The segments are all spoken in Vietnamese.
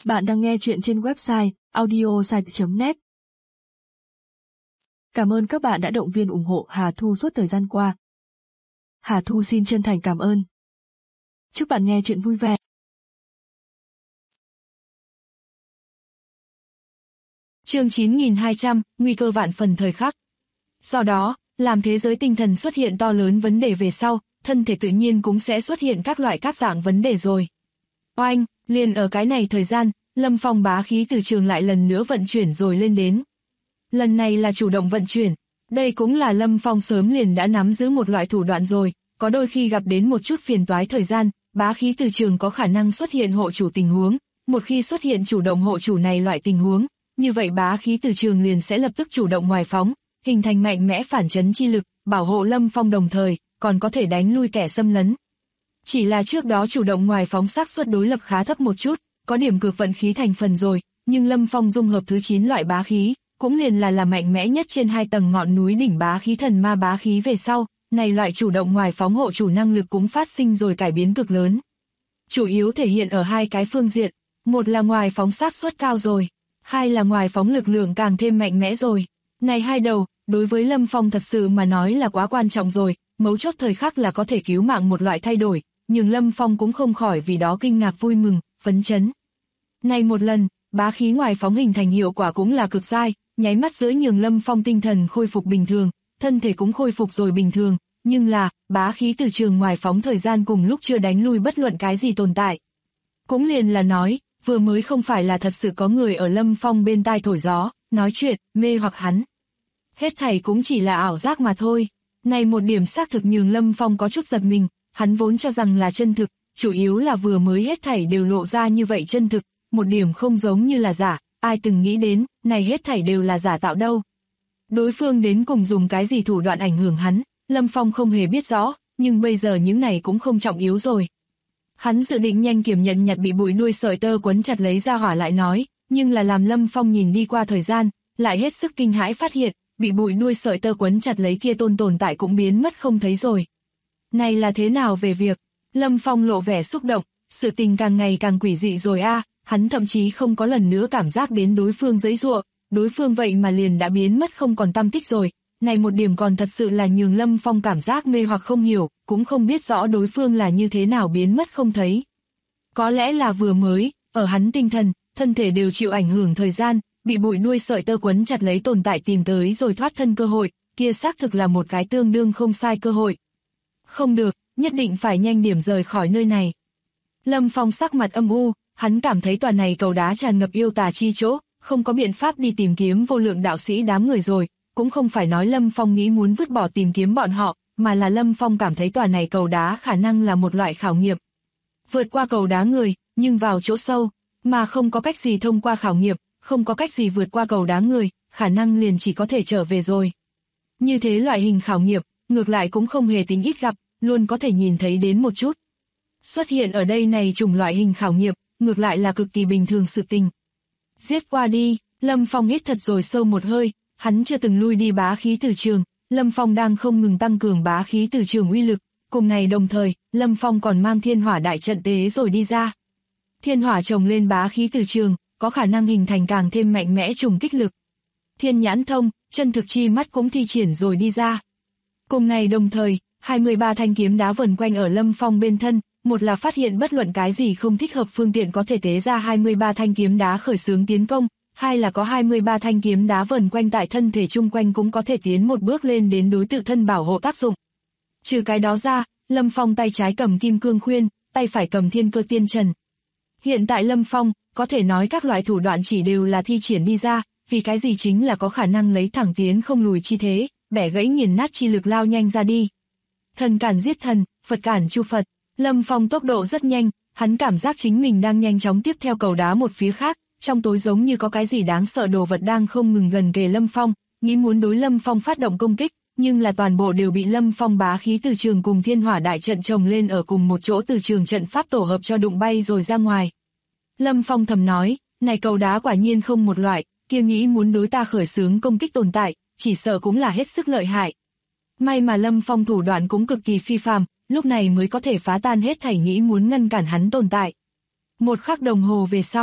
Bạn đang nghe chuyện trên website audiosite.net. Cảm ơn các bạn đã động viên ủng hộ Hà Thu suốt thời gian qua. Hà Thu xin chân thành cảm ơn. Chúc bạn nghe chuyện vui vẻ. Chương 9200, nguy cơ vạn phần thời khắc. Do đó, làm thế giới tinh thần xuất hiện to lớn vấn đề về sau, thân thể tự nhiên cũng sẽ xuất hiện các dạng vấn đề rồi. Oanh, liền ở cái này thời gian, Lâm Phong bá khí từ trường lại lần nữa vận chuyển rồi lên đến. Lần này là chủ động vận chuyển, đây cũng là Lâm Phong sớm liền đã nắm giữ một loại thủ đoạn rồi, có đôi khi gặp đến một chút phiền toái thời gian, bá khí từ trường có khả năng xuất hiện hộ chủ tình huống, một khi xuất hiện chủ động hộ chủ này loại tình huống, như vậy bá khí từ trường liền sẽ lập tức chủ động ngoài phóng, hình thành mạnh mẽ phản chấn chi lực, bảo hộ Lâm Phong đồng thời, còn có thể đánh lui kẻ xâm lấn. Chỉ là trước đó chủ động ngoài phóng xác suất đối lập khá thấp một chút, có điểm cược vận khí thành phần rồi, nhưng Lâm Phong dung hợp thứ 9 loại bá khí, cũng liền là mạnh mẽ nhất trên 2 tầng ngọn núi đỉnh bá khí thần ma bá khí về sau, này loại chủ động ngoài phóng hộ chủ năng lực cũng phát sinh rồi cải biến cực lớn. Chủ yếu thể hiện ở hai cái phương diện, một là ngoài phóng xác suất cao rồi, hai là ngoài phóng lực lượng càng thêm mạnh mẽ rồi. Này hai đầu, đối với Lâm Phong thật sự mà nói là quá quan trọng rồi, mấu chốt thời khắc là có thể cứu mạng một loại thay đổi, nhưng Lâm Phong cũng không khỏi vì đó kinh ngạc vui mừng, phấn chấn. Này một lần, bá khí ngoài phóng hình thành hiệu quả cũng là cực dai, nháy mắt giữa nhường Lâm Phong tinh thần khôi phục bình thường, thân thể cũng khôi phục rồi bình thường, nhưng là, bá khí từ trường ngoài phóng thời gian cùng lúc chưa đánh lui bất luận cái gì tồn tại. Cũng liền là nói, vừa mới không phải là thật sự có người ở Lâm Phong bên tai thổi gió, nói chuyện, mê hoặc hắn. Hết thảy cũng chỉ là ảo giác mà thôi. Này một điểm xác thực nhường Lâm Phong có chút giật mình, hắn vốn cho rằng là chân thực, chủ yếu là vừa mới hết thảy đều lộ ra như vậy chân thực, một điểm không giống như là giả, ai từng nghĩ đến, này hết thảy đều là giả tạo đâu. Đối phương đến cùng dùng cái gì thủ đoạn ảnh hưởng hắn, Lâm Phong không hề biết rõ, nhưng bây giờ những này cũng không trọng yếu rồi. Hắn dự định nhanh kiểm nhận nhặt bị bụi đuôi sợi tơ quấn chặt lấy ra hỏa lại nói, nhưng là làm Lâm Phong nhìn đi qua thời gian, lại hết sức kinh hãi phát hiện, bị bụi đuôi sợi tơ quấn chặt lấy kia tồn tại cũng biến mất không thấy rồi. Này là thế nào về việc? Lâm Phong lộ vẻ xúc động, sự tình càng ngày càng quỷ dị rồi a, hắn thậm chí không có lần nữa cảm giác đến đối phương giãy giụa, đối phương vậy mà liền đã biến mất không còn tăm tích rồi. Này một điểm còn thật sự là nhường Lâm Phong cảm giác mê hoặc không hiểu, cũng không biết rõ đối phương là như thế nào biến mất không thấy. Có lẽ là vừa mới, ở hắn tinh thần, thân thể đều chịu ảnh hưởng thời gian, bị bụi đuôi sợi tơ quấn chặt lấy tồn tại tìm tới rồi thoát thân cơ hội, kia xác thực là một cái tương đương không sai cơ hội. Không được, nhất định phải nhanh điểm rời khỏi nơi này. Lâm Phong sắc mặt âm u, hắn cảm thấy tòa này cầu đá tràn ngập yêu tà chi chỗ, không có biện pháp đi tìm kiếm vô lượng đạo sĩ đám người rồi, cũng không phải nói Lâm Phong nghĩ muốn vứt bỏ tìm kiếm bọn họ, mà là Lâm Phong cảm thấy tòa này cầu đá khả năng là một loại khảo nghiệm. Vượt qua cầu đá người, nhưng vào chỗ sâu, mà không có cách gì thông qua khảo nghiệm, không có cách gì vượt qua cầu đá người, khả năng liền chỉ có thể trở về rồi. Như thế loại hình khảo nghiệm, ngược lại cũng không hề tính ít gặp, luôn có thể nhìn thấy đến một chút. Xuất hiện ở đây này chủng loại hình khảo nghiệm, ngược lại là cực kỳ bình thường sự tình. Giết qua đi, Lâm Phong hít thật rồi sâu một hơi, hắn chưa từng lui đi bá khí từ trường, Lâm Phong đang không ngừng tăng cường bá khí từ trường uy lực, cùng này đồng thời, Lâm Phong còn mang thiên hỏa đại trận tế rồi đi ra. Thiên hỏa chồng lên bá khí từ trường, có khả năng hình thành càng thêm mạnh mẽ trùng kích lực. Thiên nhãn thông, chân thực chi mắt cũng thi triển rồi đi ra. Cùng này đồng thời, 23 thanh kiếm đá vần quanh ở Lâm Phong bên thân, một là phát hiện bất luận cái gì không thích hợp phương tiện có thể tế ra 23 thanh kiếm đá khởi xướng tiến công, hai là có 23 thanh kiếm đá vần quanh tại thân thể chung quanh cũng có thể tiến một bước lên đến đối tự thân bảo hộ tác dụng. Trừ cái đó ra, Lâm Phong tay trái cầm kim cương khuyên, tay phải cầm thiên cơ tiên trần. Hiện tại Lâm Phong, có thể nói các loại thủ đoạn chỉ đều là thi triển đi ra, vì cái gì chính là có khả năng lấy thẳng tiến không lùi chi thế, bẻ gãy nghiền nát chi lực lao nhanh ra đi. Thần cản giết thần, Phật cản chu Phật, Lâm Phong tốc độ rất nhanh, hắn cảm giác chính mình đang nhanh chóng tiếp theo cầu đá một phía khác, trong tối giống như có cái gì đáng sợ đồ vật đang không ngừng gần kề Lâm Phong, nghĩ muốn đối Lâm Phong phát động công kích, nhưng là toàn bộ đều bị Lâm Phong bá khí từ trường cùng thiên hỏa đại trận chồng lên ở cùng một chỗ từ trường trận pháp tổ hợp cho đụng bay rồi ra ngoài. Lâm Phong thầm nói, này cầu đá quả nhiên không một loại, kia nghĩ muốn đối ta khởi xướng công kích tồn tại, chỉ sợ cũng là hết sức lợi hại. May mà Lâm Phong thủ đoạn cũng cực kỳ phi phàm, lúc này mới có thể phá tan hết thảy nghĩ muốn ngăn cản hắn tồn tại. Một khắc đồng hồ về sau,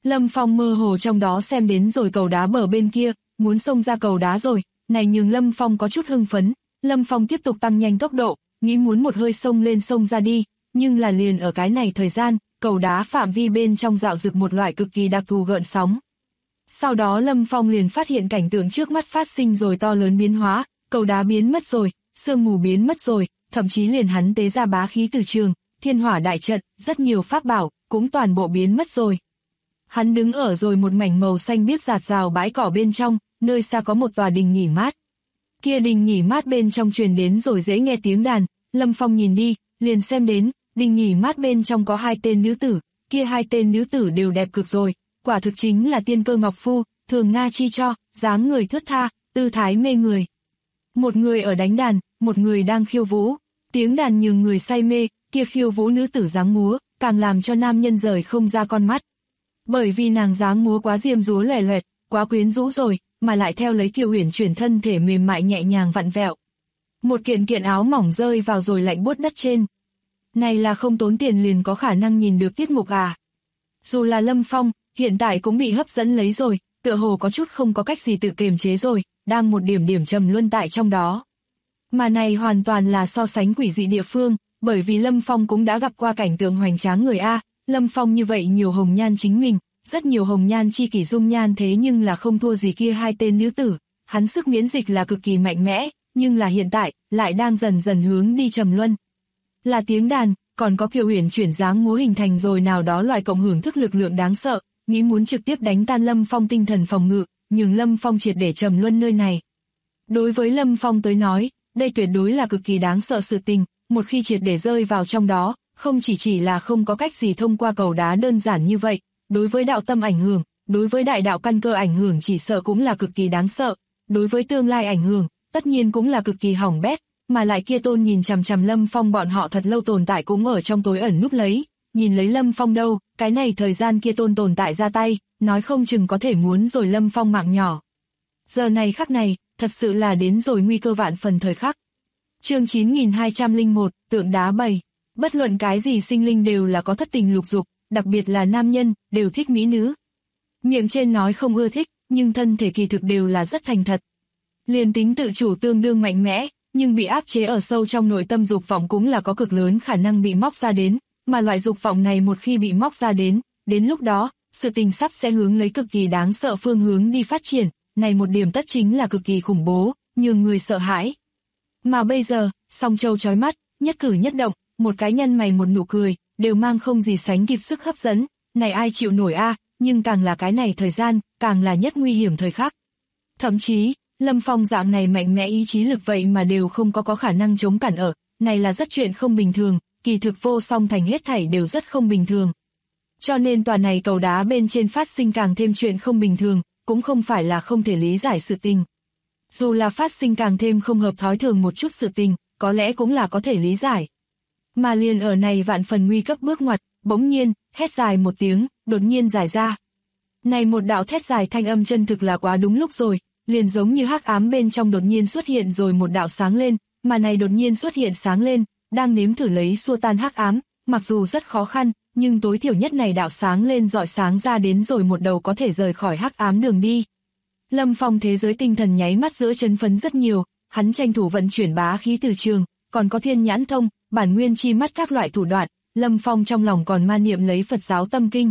Lâm Phong mơ hồ trong đó xem đến rồi cầu đá bờ bên kia, muốn xông ra cầu đá rồi, này nhưng Lâm Phong có chút hưng phấn, Lâm Phong tiếp tục tăng nhanh tốc độ, nghĩ muốn một hơi xông lên xông ra đi, nhưng là liền ở cái này thời gian, cầu đá phạm vi bên trong dạo dực một loại cực kỳ đặc thù gợn sóng. Sau đó Lâm Phong liền phát hiện cảnh tượng trước mắt phát sinh rồi to lớn biến hóa, cầu đá biến mất rồi, sương mù biến mất rồi, thậm chí liền hắn tế ra bá khí từ trường, thiên hỏa đại trận, rất nhiều pháp bảo, cũng toàn bộ biến mất rồi. Hắn đứng ở rồi một mảnh màu xanh biếc rạt rào bãi cỏ bên trong, nơi xa có một tòa đình nghỉ mát. Kia đình nghỉ mát bên trong truyền đến rồi dễ nghe tiếng đàn, Lâm Phong nhìn đi, liền xem đến, đình nghỉ mát bên trong có 2 tên nữ tử, kia 2 tên nữ tử đều đẹp cực rồi, quả thực chính là tiên cơ ngọc phu, thường Nga chi cho, dáng người thướt tha, tư thái mê người. Một người ở đánh đàn, một người đang khiêu vũ, tiếng đàn nhường người say mê, kia khiêu vũ nữ tử dáng múa, càng làm cho nam nhân rời không ra con mắt. Bởi vì nàng dáng múa quá diêm dúa lòe loẹt, quá quyến rũ rồi, mà lại theo lấy kiều uyển chuyển thân thể mềm mại nhẹ nhàng vặn vẹo. Một kiện áo mỏng rơi vào rồi lạnh buốt đất trên. Này là không tốn tiền liền có khả năng nhìn được tiết mục à. Dù là Lâm Phong, hiện tại cũng bị hấp dẫn lấy rồi, tựa hồ có chút không có cách gì tự kiềm chế rồi, đang một điểm trầm luân tại trong đó. Mà này hoàn toàn là so sánh quỷ dị địa phương, bởi vì Lâm Phong cũng đã gặp qua cảnh tượng hoành tráng người A, Lâm Phong như vậy nhiều hồng nhan chính mình, rất nhiều hồng nhan chi kỷ dung nhan thế nhưng là không thua gì kia 2 tên nữ tử, hắn sức miễn dịch là cực kỳ mạnh mẽ, nhưng là hiện tại, lại đang dần dần hướng đi trầm luân. Là tiếng đàn, còn có kiều uyển chuyển dáng múa hình thành rồi nào đó loại cộng hưởng thức lực lượng đáng sợ, nghĩ muốn trực tiếp đánh tan Lâm Phong tinh thần phòng ngự, nhưng Lâm Phong triệt để trầm luân nơi này. Đối với Lâm Phong tới nói, đây tuyệt đối là cực kỳ đáng sợ sự tình, một khi triệt để rơi vào trong đó, không chỉ là không có cách gì thông qua cầu đá đơn giản như vậy, đối với đạo tâm ảnh hưởng, đối với đại đạo căn cơ ảnh hưởng chỉ sợ cũng là cực kỳ đáng sợ, đối với tương lai ảnh hưởng, tất nhiên cũng là cực kỳ hỏng bét, mà lại kia tôn nhìn chằm chằm Lâm Phong bọn họ thật lâu tồn tại cũng ở trong tối ẩn núp lấy, nhìn lấy Lâm Phong đâu, cái này thời gian kia tôn tồn tại ra tay, nói không chừng có thể muốn rồi Lâm Phong mạng nhỏ. Giờ này khắc này, thật sự là đến rồi nguy cơ vạn phần thời khắc. Chương 9201, tượng đá 7. Bất luận cái gì sinh linh đều là có thất tình lục dục, đặc biệt là nam nhân, đều thích mỹ nữ. Miệng trên nói không ưa thích, nhưng thân thể kỳ thực đều là rất thành thật. Liền tính tự chủ tương đương mạnh mẽ, nhưng bị áp chế ở sâu trong nội tâm dục vọng cũng là có cực lớn khả năng bị móc ra đến, mà loại dục vọng này một khi bị móc ra đến lúc đó, sự tình sắp sẽ hướng lấy cực kỳ đáng sợ phương hướng đi phát triển, này một điểm tất chính là cực kỳ khủng bố, nhường người sợ hãi. Mà bây giờ, song châu chói mắt, nhất cử nhất động, một cái nhân mày một nụ cười, đều mang không gì sánh kịp sức hấp dẫn, này ai chịu nổi a, nhưng càng là cái này thời gian, càng là nhất nguy hiểm thời khắc. Thậm chí, Lâm Phong dạng này mạnh mẽ ý chí lực vậy mà đều không có khả năng chống cản ở, này là rất chuyện không bình thường, kỳ thực vô song thành hết thảy đều rất không bình thường. Cho nên tòa này cầu đá bên trên phát sinh càng thêm chuyện không bình thường, cũng không phải là không thể lý giải sự tình. Dù là phát sinh càng thêm không hợp thói thường một chút sự tình, có lẽ cũng là có thể lý giải. Mà liền ở này vạn phần nguy cấp bước ngoặt, bỗng nhiên, hét dài một tiếng, đột nhiên giải ra. Này một đạo thét dài thanh âm chân thực là quá đúng lúc rồi, liền giống như hắc ám bên trong đột nhiên xuất hiện rồi một đạo sáng lên, mà này đột nhiên xuất hiện sáng lên, đang nếm thử lấy xua tan hắc ám, mặc dù rất khó khăn, nhưng tối thiểu nhất này đạo sáng lên rọi sáng ra đến rồi một đầu có thể rời khỏi hắc ám đường đi. Lâm Phong thế giới tinh thần nháy mắt giữa chấn phấn rất nhiều, hắn tranh thủ vận chuyển bá khí từ trường, còn có thiên nhãn thông, bản nguyên chi mắt các loại thủ đoạn, Lâm Phong trong lòng còn ma niệm lấy Phật giáo tâm kinh.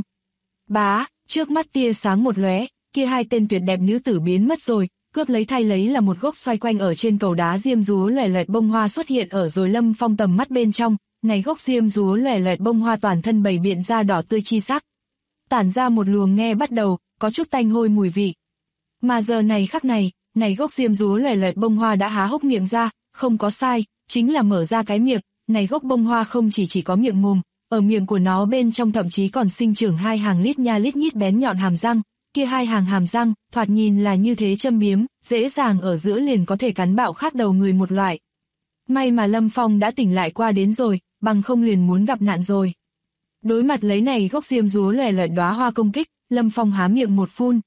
Bá, trước mắt tia sáng một lóe, kia 2 tên tuyệt đẹp nữ tử biến mất rồi, cướp lấy thay lấy là một gốc xoay quanh ở trên cầu đá diêm dúa lòe loẹt bông hoa xuất hiện ở rồi Lâm Phong tầm mắt bên trong, này gốc diêm dúa lòe loẹt bông hoa toàn thân bày biện ra đỏ tươi chi sắc. Tản ra một luồng nghe bắt đầu, có chút tanh hôi mùi vị. Mà giờ này khắc này, này gốc diêm dúa lòe loẹt bông hoa đã há hốc miệng ra, không có sai, chính là mở ra cái miệng, này gốc bông hoa không chỉ có miệng mồm, ở miệng của nó bên trong thậm chí còn sinh trưởng 2 hàng lít nha lít nhít bén nhọn hàm răng, kia 2 hàng hàm răng, thoạt nhìn là như thế châm biếm, dễ dàng ở giữa liền có thể cắn bạo khác đầu người một loại. May mà Lâm Phong đã tỉnh lại qua đến rồi, bằng không liền muốn gặp nạn rồi. Đối mặt lấy này gốc diêm dúa lòe loẹt đóa hoa công kích, Lâm Phong há miệng một phun.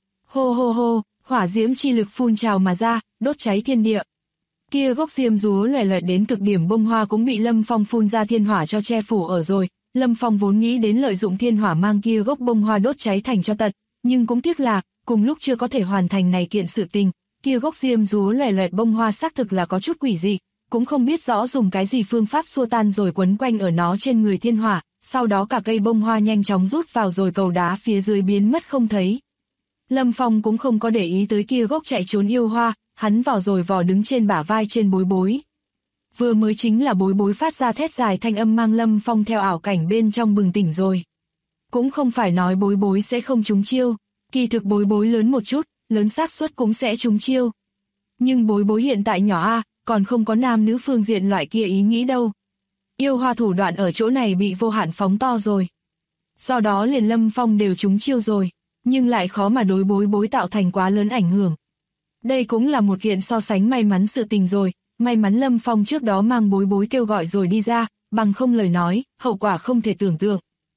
Hô hô hô, hỏa diễm chi lực phun trào mà ra, đốt cháy thiên địa. Kia gốc diêm dúa lòe loẹt đến cực điểm bông hoa cũng bị Lâm Phong phun ra thiên hỏa cho che phủ ở rồi, Lâm Phong vốn nghĩ đến lợi dụng thiên hỏa mang kia gốc bông hoa đốt cháy thành cho tận, nhưng cũng tiếc là, cùng lúc chưa có thể hoàn thành này kiện sự tình, kia gốc diêm dúa loè loẹt bông hoa xác thực là có chút quỷ dị, cũng không biết rõ dùng cái gì phương pháp xua tan rồi quấn quanh ở nó trên người thiên hỏa, sau đó cả cây bông hoa nhanh chóng rút vào rồi cầu đá phía dưới biến mất không thấy. Lâm Phong cũng không có để ý tới kia gốc chạy trốn yêu hoa, hắn vào rồi vò đứng trên bả vai trên Bối Bối. Vừa mới chính là Bối Bối phát ra thét dài thanh âm mang Lâm Phong theo ảo cảnh bên trong bừng tỉnh rồi. Cũng không phải nói Bối Bối sẽ không trúng chiêu, kỳ thực Bối Bối lớn một chút, lớn xác suất cũng sẽ trúng chiêu. Nhưng Bối Bối hiện tại nhỏ a, còn không có nam nữ phương diện loại kia ý nghĩ đâu. Yêu hoa thủ đoạn ở chỗ này bị vô hạn phóng to rồi. Do đó liền Lâm Phong đều trúng chiêu rồi, nhưng lại khó mà đối Bối Bối tạo thành quá lớn ảnh hưởng. Đây cũng là một kiện so sánh may mắn sự tình rồi, may mắn Lâm Phong trước đó mang Bối Bối kêu gọi rồi đi ra, bằng không lời nói, hậu quả không thể tưởng tượng.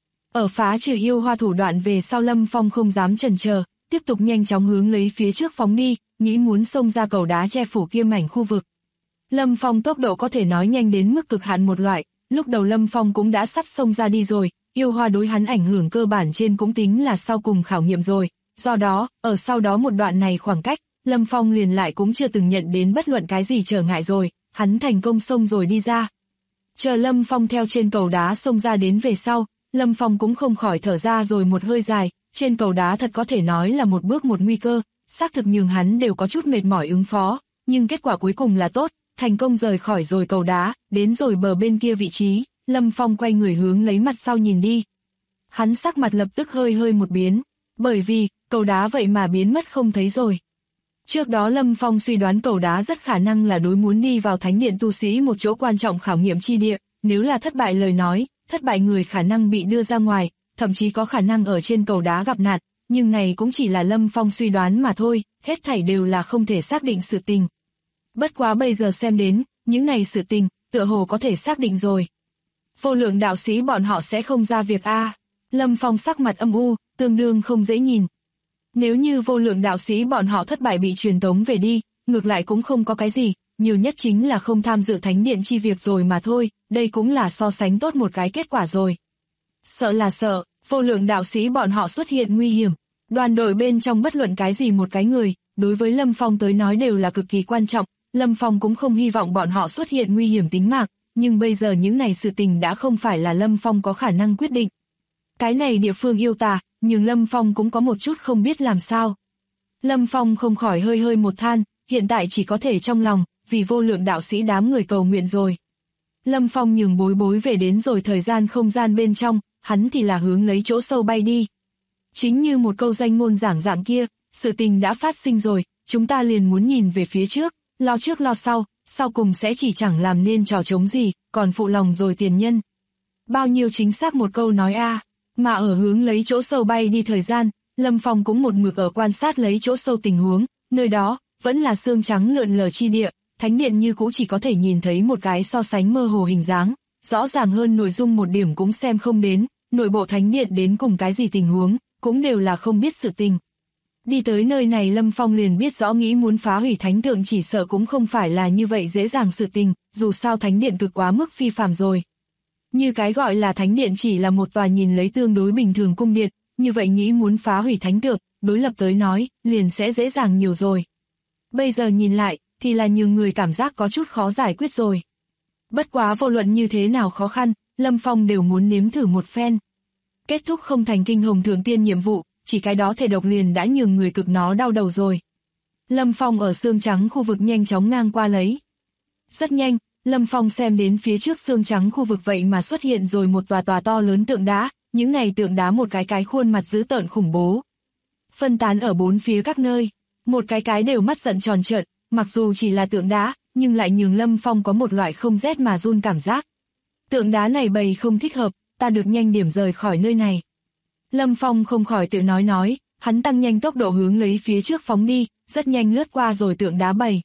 Ở phá trừ yêu hoa thủ đoạn về sau Lâm Phong không dám chần chờ, tiếp tục nhanh chóng hướng lấy phía trước phóng đi, nghĩ muốn xông ra cầu đá che phủ kia mảnh khu vực. Lâm Phong tốc độ có thể nói nhanh đến mức cực hạn một loại, lúc đầu Lâm Phong cũng đã sắp xông ra đi rồi, yêu hoa đối hắn ảnh hưởng cơ bản trên cũng tính là sau cùng khảo nghiệm rồi, do đó, ở sau đó một đoạn này khoảng cách, Lâm Phong liền lại cũng chưa từng nhận đến bất luận cái gì trở ngại rồi, hắn thành công xông rồi đi ra. Chờ Lâm Phong theo trên cầu đá xông ra đến về sau, Lâm Phong cũng không khỏi thở ra rồi một hơi dài, trên cầu đá thật có thể nói là một bước một nguy cơ, xác thực nhường hắn đều có chút mệt mỏi ứng phó, nhưng kết quả cuối cùng là tốt, thành công rời khỏi rồi cầu đá, đến rồi bờ bên kia vị trí, Lâm Phong quay người hướng lấy mặt sau nhìn đi. Hắn sắc mặt lập tức hơi một biến, bởi vì, cầu đá vậy mà biến mất không thấy rồi. Trước đó Lâm Phong suy đoán cầu đá rất khả năng là đối muốn đi vào thánh điện tu sĩ một chỗ quan trọng khảo nghiệm chi địa, nếu là thất bại lời nói, thất bại người khả năng bị đưa ra ngoài, thậm chí có khả năng ở trên cầu đá gặp nạn, nhưng này cũng chỉ là Lâm Phong suy đoán mà thôi, hết thảy đều là không thể xác định sự tình. Bất quá bây giờ xem đến, những này sự tình, tựa hồ có thể xác định rồi. Vô lượng đạo sĩ bọn họ sẽ không ra việc a. Lâm Phong sắc mặt âm u, tương đương không dễ nhìn. Nếu như vô lượng đạo sĩ bọn họ thất bại bị truyền tống về đi, ngược lại cũng không có cái gì, nhiều nhất chính là không tham dự thánh điện chi việc rồi mà thôi, đây cũng là so sánh tốt một cái kết quả rồi. Sợ là sợ, vô lượng đạo sĩ bọn họ xuất hiện nguy hiểm, đoàn đội bên trong bất luận cái gì một cái người, đối với Lâm Phong tới nói đều là cực kỳ quan trọng, Lâm Phong cũng không hy vọng bọn họ xuất hiện nguy hiểm tính mạng, nhưng bây giờ những này sự tình đã không phải là Lâm Phong có khả năng quyết định. Cái này địa phương yêu tà, nhưng Lâm Phong cũng có một chút không biết làm sao. Lâm Phong không khỏi hơi một than, hiện tại chỉ có thể trong lòng, vì vô lượng đạo sĩ đám người cầu nguyện rồi. Lâm Phong nhường Bối Bối về đến rồi thời gian không gian bên trong, hắn thì là hướng lấy chỗ sâu bay đi. Chính như một câu danh ngôn giảng dạng kia, sự tình đã phát sinh rồi, chúng ta liền muốn nhìn về phía trước lo sau cùng sẽ chỉ chẳng làm nên trò trống gì, còn phụ lòng rồi tiền nhân. Bao nhiêu chính xác một câu nói a. Mà ở hướng lấy chỗ sâu bay đi thời gian, Lâm Phong cũng một mực ở quan sát lấy chỗ sâu tình huống, nơi đó, vẫn là xương trắng lượn lờ chi địa, thánh điện như cũ chỉ có thể nhìn thấy một cái so sánh mơ hồ hình dáng, rõ ràng hơn nội dung một điểm cũng xem không đến, nội bộ thánh điện đến cùng cái gì tình huống, cũng đều là không biết sự tình. Đi tới nơi này Lâm Phong liền biết rõ nghĩ muốn phá hủy thánh tượng chỉ sợ cũng không phải là như vậy dễ dàng sự tình, dù sao thánh điện cực quá mức phi phàm rồi. Như cái gọi là thánh điện chỉ là một tòa nhìn lấy tương đối bình thường cung điện, như vậy nghĩ muốn phá hủy thánh tượng, đối lập tới nói, liền sẽ dễ dàng nhiều rồi. Bây giờ nhìn lại, thì là nhiều người cảm giác có chút khó giải quyết rồi. Bất quá vô luận như thế nào khó khăn, Lâm Phong đều muốn nếm thử một phen. Kết thúc không thành kinh hồng thượng tiên nhiệm vụ, chỉ cái đó thể độc liền đã nhường người cực nó đau đầu rồi. Lâm Phong ở xương trắng khu vực nhanh chóng ngang qua lấy. Rất nhanh, Lâm Phong xem đến phía trước xương trắng khu vực vậy mà xuất hiện rồi một tòa to lớn tượng đá, những này tượng đá một cái khuôn mặt dữ tợn khủng bố. Phân tán ở bốn phía các nơi, một cái đều mắt giận tròn trợn, mặc dù chỉ là tượng đá, nhưng lại nhường Lâm Phong có một loại không rét mà run cảm giác. Tượng đá này bày không thích hợp, ta được nhanh điểm rời khỏi nơi này. Lâm Phong không khỏi tự nói, hắn tăng nhanh tốc độ hướng lấy phía trước phóng đi, rất nhanh lướt qua rồi tượng đá bày.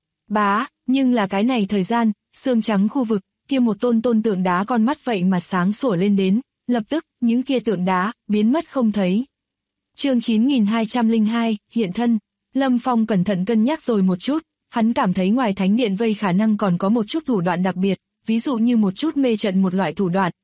Bá, nhưng là cái này thời gian, xương trắng khu vực, kia một tôn tượng đá con mắt vậy mà sáng sủa lên đến, lập tức, những kia tượng đá, biến mất không thấy. Chương 9202, hiện thân, Lâm Phong cẩn thận cân nhắc rồi một chút, hắn cảm thấy ngoài thánh điện vây khả năng còn có một chút thủ đoạn đặc biệt, ví dụ như một chút mê trận một loại thủ đoạn,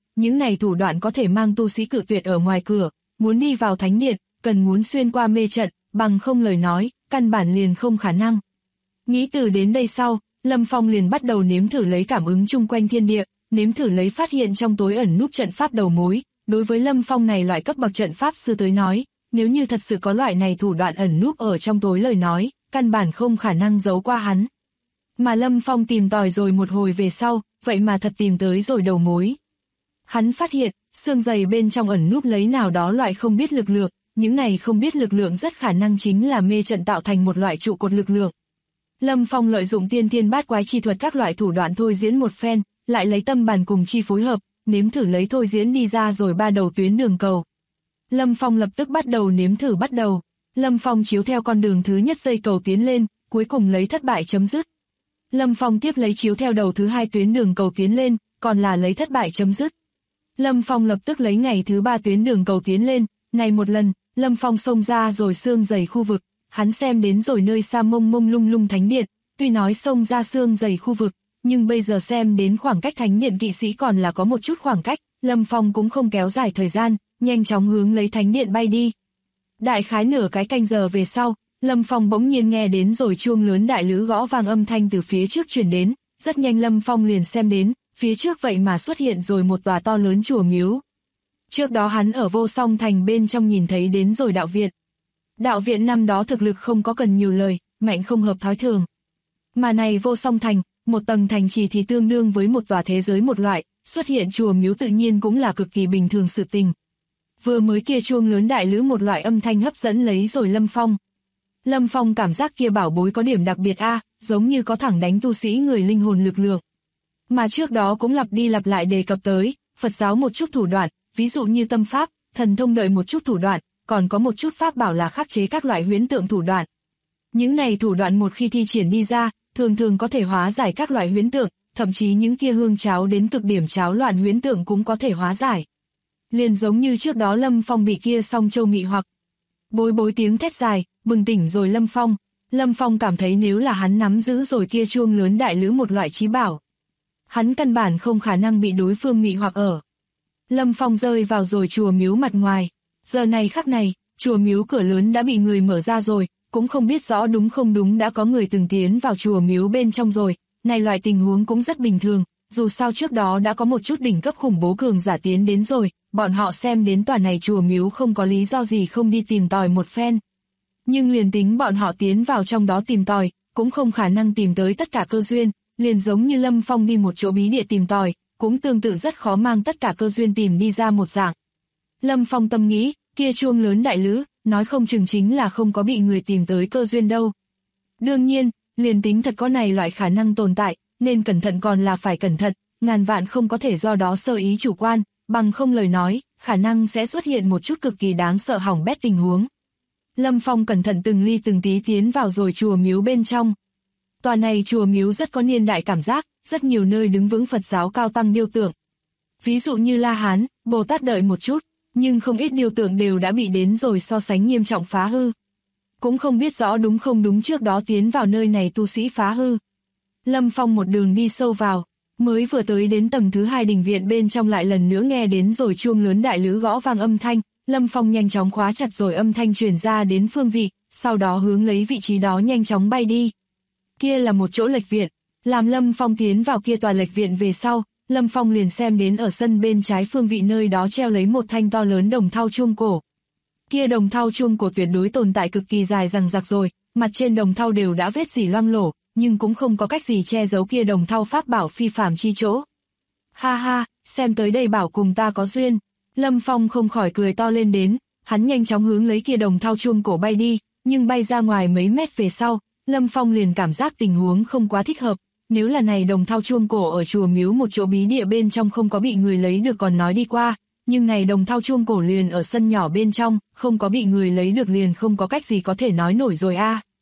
những này thủ đoạn có thể mang tu sĩ cự tuyệt ở ngoài cửa, muốn đi vào thánh điện, cần muốn xuyên qua mê trận, bằng không lời nói, căn bản liền không khả năng. Nghĩ từ đến đây sau, Lâm Phong liền bắt đầu nếm thử lấy cảm ứng chung quanh thiên địa, nếm thử lấy phát hiện trong tối ẩn núp trận pháp đầu mối. Đối với Lâm Phong này loại cấp bậc trận pháp sư tới nói, nếu như thật sự có loại này thủ đoạn ẩn núp ở trong tối lời nói, căn bản không khả năng giấu qua hắn. Mà Lâm Phong tìm tòi rồi một hồi về sau, vậy mà thật tìm tới rồi đầu mối. Hắn phát hiện, xương giày bên trong ẩn núp lấy nào đó loại không biết lực lượng, những này không biết lực lượng rất khả năng chính là mê trận tạo thành một loại trụ cột lực lượng. Lâm Phong lợi dụng tiên thiên bát quái chi thuật các loại thủ đoạn thôi diễn một phen, lại lấy tâm bàn cùng chi phối hợp, nếm thử lấy thôi diễn đi ra rồi 3 đầu tuyến đường cầu. Lâm Phong lập tức bắt đầu nếm thử bắt đầu. Lâm Phong chiếu theo con đường thứ nhất dây cầu tiến lên, cuối cùng lấy thất bại chấm dứt. Lâm Phong tiếp lấy chiếu theo đầu thứ 2 tuyến đường cầu tiến lên, còn là lấy thất bại chấm dứt. Lâm Phong lập tức lấy ngày thứ 3 tuyến đường cầu tiến lên, này một lần, Lâm Phong xông ra rồi xương dày khu vực, hắn xem đến rồi nơi xa mông mông lung lung thánh điện, tuy nói xông ra xương dày khu vực, nhưng bây giờ xem đến khoảng cách thánh điện kỵ sĩ còn là có một chút khoảng cách, Lâm Phong cũng không kéo dài thời gian, nhanh chóng hướng lấy thánh điện bay đi. Đại khái nửa cái canh giờ về sau, Lâm Phong bỗng nhiên nghe đến rồi chuông lớn đại lữ gõ vang âm thanh từ phía trước truyền đến, rất nhanh Lâm Phong liền xem đến, phía trước vậy mà xuất hiện rồi một tòa to lớn chùa miếu. Trước đó hắn ở Vô Song Thành bên trong nhìn thấy đến rồi đạo viện. Đạo viện năm đó thực lực không có cần nhiều lời, mạnh không hợp thói thường. Mà này Vô Song Thành, một tầng thành trì thì tương đương với một tòa thế giới một loại, xuất hiện chùa miếu tự nhiên cũng là cực kỳ bình thường sự tình. Vừa mới kia chuông lớn đại lữ một loại âm thanh hấp dẫn lấy rồi Lâm Phong. Lâm Phong cảm giác kia bảo bối có điểm đặc biệt giống như có thẳng đánh tu sĩ người linh hồn lực lượng. Mà trước đó cũng lặp đi lặp lại đề cập tới, Phật giáo một chút thủ đoạn, ví dụ như tâm pháp, thần thông đợi một chút thủ đoạn, còn có một chút pháp bảo là khắc chế các loại huyễn tượng thủ đoạn. Những này thủ đoạn một khi thi triển đi ra, thường thường có thể hóa giải các loại huyễn tượng, thậm chí những kia hương cháo đến cực điểm cháo loạn huyễn tượng cũng có thể hóa giải. Liền giống như trước đó Lâm Phong bị kia song châu mị hoặc. Bối bối tiếng thét dài, bừng tỉnh rồi Lâm Phong. Lâm Phong cảm thấy nếu là hắn nắm giữ rồi kia chuông lớn đại lữ một loại trí bảo, hắn căn bản không khả năng bị đối phương mị hoặc ở. Lâm Phong rơi vào rồi chùa miếu mặt ngoài. Giờ này khắc này, chùa miếu cửa lớn đã bị người mở ra rồi, cũng không biết rõ đúng không đúng đã có người từng tiến vào chùa miếu bên trong rồi. Này loại tình huống cũng rất bình thường, dù sao trước đó đã có một chút đỉnh cấp khủng bố cường giả tiến đến rồi, bọn họ xem đến tòa này chùa miếu không có lý do gì không đi tìm tòi một phen. Nhưng liền tính bọn họ tiến vào trong đó tìm tòi, cũng không khả năng tìm tới tất cả cơ duyên, liền giống như Lâm Phong đi một chỗ bí địa tìm tòi, cũng tương tự rất khó mang tất cả cơ duyên tìm đi ra một dạng. Lâm Phong tâm nghĩ, kia chuông lớn đại lữ, nói không chừng chính là không có bị người tìm tới cơ duyên đâu. Đương nhiên, liền tính thật có này loại khả năng tồn tại, nên cẩn thận còn là phải cẩn thận, ngàn vạn không có thể do đó sơ ý chủ quan, bằng không lời nói, khả năng sẽ xuất hiện một chút cực kỳ đáng sợ hỏng bét tình huống. Lâm Phong cẩn thận từng ly từng tí tiến vào rồi chùa miếu bên trong. Tòa này chùa miếu rất có niên đại cảm giác, rất nhiều nơi đứng vững Phật giáo cao tăng điêu tượng. Ví dụ như La Hán, Bồ Tát đợi một chút, nhưng không ít điêu tượng đều đã bị đến rồi so sánh nghiêm trọng phá hư. Cũng không biết rõ đúng không đúng trước đó tiến vào nơi này tu sĩ phá hư. Lâm Phong một đường đi sâu vào, mới vừa tới đến tầng thứ 2 đình viện bên trong lại lần nữa nghe đến rồi chuông lớn đại lữ gõ vang âm thanh, Lâm Phong nhanh chóng khóa chặt rồi âm thanh truyền ra đến phương vị, sau đó hướng lấy vị trí đó nhanh chóng bay đi. Kia là một chỗ lệch viện, làm Lâm Phong tiến vào kia tòa lệch viện về sau, Lâm Phong liền xem đến ở sân bên trái phương vị nơi đó treo lấy một thanh to lớn đồng thau chuông cổ. Kia đồng thau chuông cổ tuyệt đối tồn tại cực kỳ dài dằng dặc rồi, mặt trên đồng thau đều đã vết dỉ loang lổ, nhưng cũng không có cách gì che giấu kia đồng thau pháp bảo phi phàm chi chỗ. Ha ha, xem tới đây bảo cùng ta có duyên. Lâm Phong không khỏi cười to lên đến, hắn nhanh chóng hướng lấy kia đồng thau chuông cổ bay đi, nhưng bay ra ngoài mấy mét về sau, Lâm Phong liền cảm giác tình huống không quá thích hợp. Nếu là này đồng thau chuông cổ ở chùa miếu một chỗ bí địa bên trong không có bị người lấy được còn nói đi qua, nhưng này đồng thau chuông cổ liền ở sân nhỏ bên trong, không có bị người lấy được liền không có cách gì có thể nói nổi rồi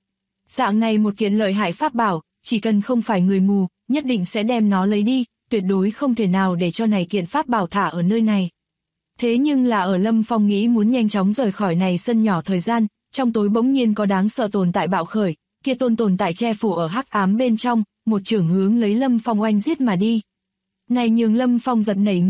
Dạng này một kiện lợi hại pháp bảo, chỉ cần không phải người mù, nhất định sẽ đem nó lấy đi, tuyệt đối không thể nào để cho này kiện pháp bảo thả ở nơi này. Thế nhưng là ở Lâm Phong nghĩ muốn nhanh chóng rời khỏi này sân nhỏ thời gian, trong tối bỗng nhiên có đáng sợ tồn tại bạo khởi, kia tồn tại che phủ ở hắc ám bên trong, một chưởng hướng lấy Lâm Phong oanh giết mà đi. Này nhường Lâm Phong giật nảy người,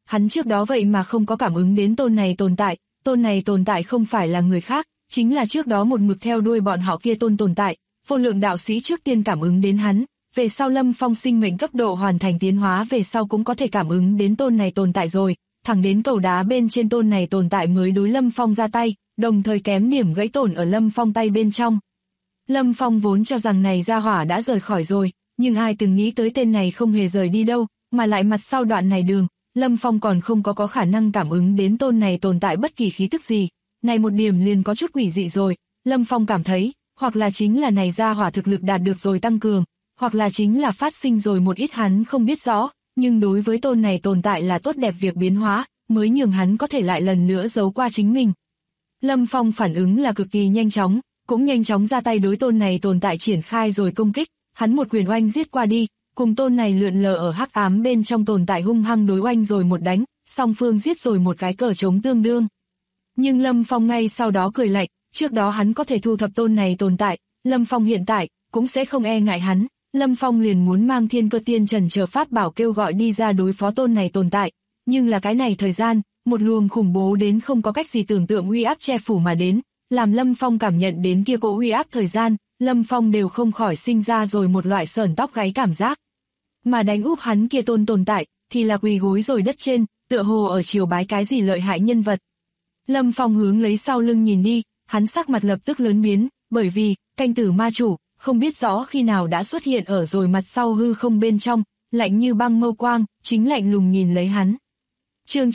hắn trước đó vậy mà không có cảm ứng đến tôn này tồn tại không phải là người khác, chính là trước đó một mực theo đuôi bọn họ kia tồn tại, vô lượng đạo sĩ trước tiên cảm ứng đến hắn, về sau Lâm Phong sinh mệnh cấp độ hoàn thành tiến hóa về sau cũng có thể cảm ứng đến tôn này tồn tại rồi, thẳng đến cầu đá bên trên tôn này tồn tại mới đối Lâm Phong ra tay, đồng thời kém điểm gãy tổn ở Lâm Phong tay bên trong. Lâm Phong vốn cho rằng này gia hỏa đã rời khỏi rồi, nhưng ai từng nghĩ tới tên này không hề rời đi đâu, mà lại mặt sau đoạn này đường, Lâm Phong còn không có khả năng cảm ứng đến tôn này tồn tại bất kỳ khí tức gì. Này một điểm liền có chút quỷ dị rồi, Lâm Phong cảm thấy, hoặc là chính là này gia hỏa thực lực đạt được rồi tăng cường, hoặc là chính là phát sinh rồi một ít hắn không biết rõ, nhưng đối với tôn này tồn tại là tốt đẹp việc biến hóa, mới nhường hắn có thể lại lần nữa giấu qua chính mình. Lâm Phong phản ứng là cực kỳ nhanh chóng, cũng nhanh chóng ra tay đối tôn này tồn tại triển khai rồi công kích, hắn một quyền oanh giết qua đi, cùng tôn này lượn lờ ở hắc ám bên trong tồn tại hung hăng đối oanh rồi một đánh, song phương giết rồi một cái cờ trống tương đương. Nhưng Lâm Phong ngay sau đó cười lạnh, trước đó hắn có thể thu thập tôn này tồn tại, Lâm Phong hiện tại cũng sẽ không e ngại hắn, Lâm Phong liền muốn mang Thiên Cơ Tiên Trần chờ pháp bảo kêu gọi đi ra đối phó tôn này tồn tại, nhưng là cái này thời gian, một luồng khủng bố đến không có cách gì tưởng tượng uy áp che phủ mà đến, làm Lâm Phong cảm nhận đến kia cỗ uy áp thời gian, Lâm Phong đều không khỏi sinh ra rồi một loại sởn tóc gáy cảm giác. Mà đánh úp hắn kia tồn tại, thì là quỳ gối rồi đất trên, tựa hồ ở chiều bái cái gì lợi hại nhân vật. Lâm Phong hướng lấy sau lưng nhìn đi, hắn sắc mặt lập tức lớn biến, bởi vì, canh tử ma chủ, không biết rõ khi nào đã xuất hiện ở rồi mặt sau hư không bên trong, lạnh như băng mâu quang, chính lạnh lùng nhìn lấy hắn. Chương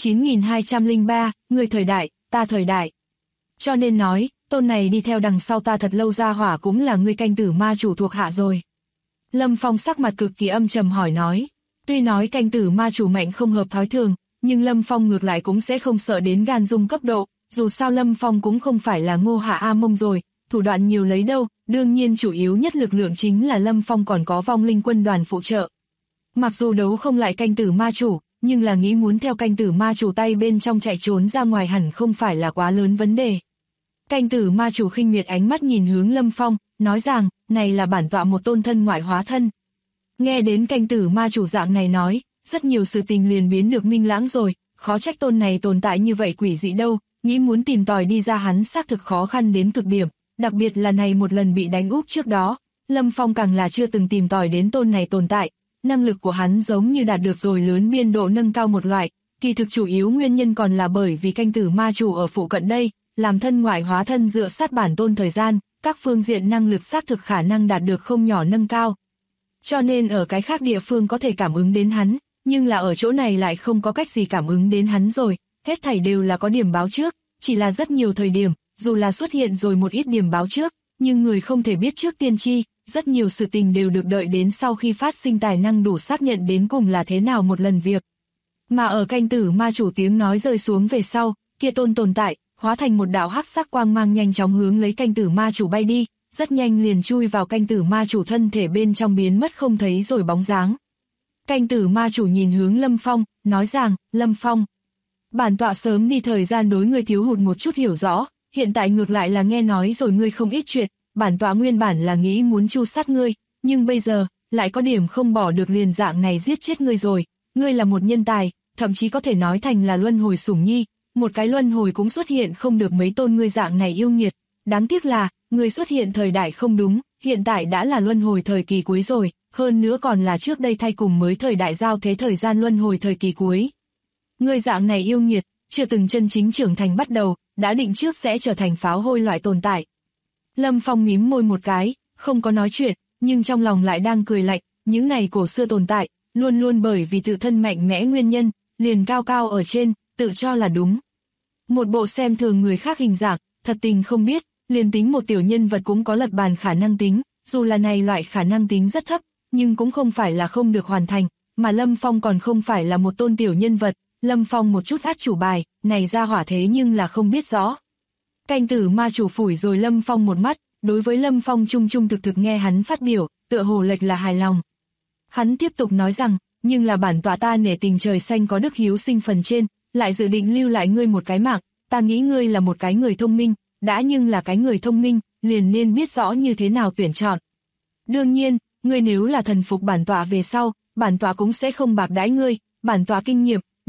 9203, người thời đại, ta thời đại. Cho nên nói, tôn này đi theo đằng sau ta thật lâu ra hỏa cũng là người canh tử ma chủ thuộc hạ rồi. Lâm Phong sắc mặt cực kỳ âm trầm hỏi nói, tuy nói canh tử ma chủ mạnh không hợp thói thường, nhưng Lâm Phong ngược lại cũng sẽ không sợ đến gan dung cấp độ, dù sao Lâm Phong cũng không phải là Ngô Hạ A Mông rồi, thủ đoạn nhiều lấy đâu, đương nhiên chủ yếu nhất lực lượng chính là Lâm Phong còn có vong linh quân đoàn phụ trợ. Mặc dù đấu không lại canh tử ma chủ, nhưng là nghĩ muốn theo canh tử ma chủ tay bên trong chạy trốn ra ngoài hẳn không phải là quá lớn vấn đề. Canh tử ma chủ khinh miệt ánh mắt nhìn hướng Lâm Phong, nói rằng, này là bản tọa một tôn thân ngoại hóa thân. Nghe đến canh tử ma chủ dạng này nói, rất nhiều sự tình liền biến được minh lãng rồi, khó trách tôn này tồn tại như vậy quỷ dị đâu, nghĩ muốn tìm tòi đi ra hắn xác thực khó khăn đến cực điểm, đặc biệt là này một lần bị đánh úp trước đó, Lâm Phong càng là chưa từng tìm tòi đến tôn này tồn tại, năng lực của hắn giống như đạt được rồi lớn biên độ nâng cao một loại, kỳ thực chủ yếu nguyên nhân còn là bởi vì canh tử ma chủ ở phụ cận đây, làm thân ngoại hóa thân dựa sát bản tôn thời gian, các phương diện năng lực xác thực khả năng đạt được không nhỏ nâng cao. Cho nên ở cái khác địa phương có thể cảm ứng đến hắn, nhưng là ở chỗ này lại không có cách gì cảm ứng đến hắn rồi, hết thảy đều là có điểm báo trước, chỉ là rất nhiều thời điểm, dù là xuất hiện rồi một ít điểm báo trước, nhưng người không thể biết trước tiên tri, rất nhiều sự tình đều được đợi đến sau khi phát sinh tài năng đủ xác nhận đến cùng là thế nào một lần việc. Mà ở canh tử ma chủ tiếng nói rơi xuống về sau, kia tồn tại, hóa thành một đạo hắc sắc quang mang nhanh chóng hướng lấy canh tử ma chủ bay đi, rất nhanh liền chui vào canh tử ma chủ thân thể bên trong biến mất không thấy rồi bóng dáng. Canh tử ma chủ nhìn hướng Lâm Phong, nói rằng, Lâm Phong, bản tọa sớm đi thời gian đối ngươi thiếu hụt một chút hiểu rõ, hiện tại ngược lại là nghe nói rồi ngươi không ít chuyện, bản tọa nguyên bản là nghĩ muốn tru sát ngươi, nhưng bây giờ, lại có điểm không bỏ được liền dạng này giết chết ngươi rồi, ngươi là một nhân tài, thậm chí có thể nói thành là luân hồi sủng nhi, một cái luân hồi cũng xuất hiện không được mấy tôn ngươi dạng này yêu nghiệt, đáng tiếc là, ngươi xuất hiện thời đại không đúng, hiện tại đã là luân hồi thời kỳ cuối rồi, hơn nữa còn là trước đây thay cùng mới thời đại giao thế thời gian luân hồi thời kỳ cuối. Ngươi dạng này yêu nghiệt, chưa từng chân chính trưởng thành bắt đầu, đã định trước sẽ trở thành pháo hôi loại tồn tại. Lâm Phong mím môi một cái, không có nói chuyện, nhưng trong lòng lại đang cười lạnh, những này cổ xưa tồn tại, luôn luôn bởi vì tự thân mạnh mẽ nguyên nhân, liền cao cao ở trên, tự cho là đúng. Một bộ xem thường người khác hình dạng, thật tình không biết, liền tính một tiểu nhân vật cũng có lật bàn khả năng tính, dù là này loại khả năng tính rất thấp, nhưng cũng không phải là không được hoàn thành, mà Lâm Phong còn không phải là một tôn tiểu nhân vật, Lâm Phong một chút át chủ bài, này ra hỏa thế nhưng là không biết rõ. Canh tử ma chủ phủi rồi Lâm Phong một mắt, đối với Lâm Phong trung trung thực thực nghe hắn phát biểu, tựa hồ lệch là hài lòng. Hắn tiếp tục nói rằng, nhưng là bản tọa ta nể tình trời xanh có đức hiếu sinh phần trên, lại dự định lưu lại ngươi một cái mạng, ta nghĩ ngươi là một cái người thông minh, đã nhưng là cái người thông minh, liền nên biết rõ như thế nào tuyển chọn. Đương nhiên, ngươi nếu là thần phục bản tọa về sau, bản tọa cũng sẽ không bạc đãi ngươi, bản tọa kinh nghiệm,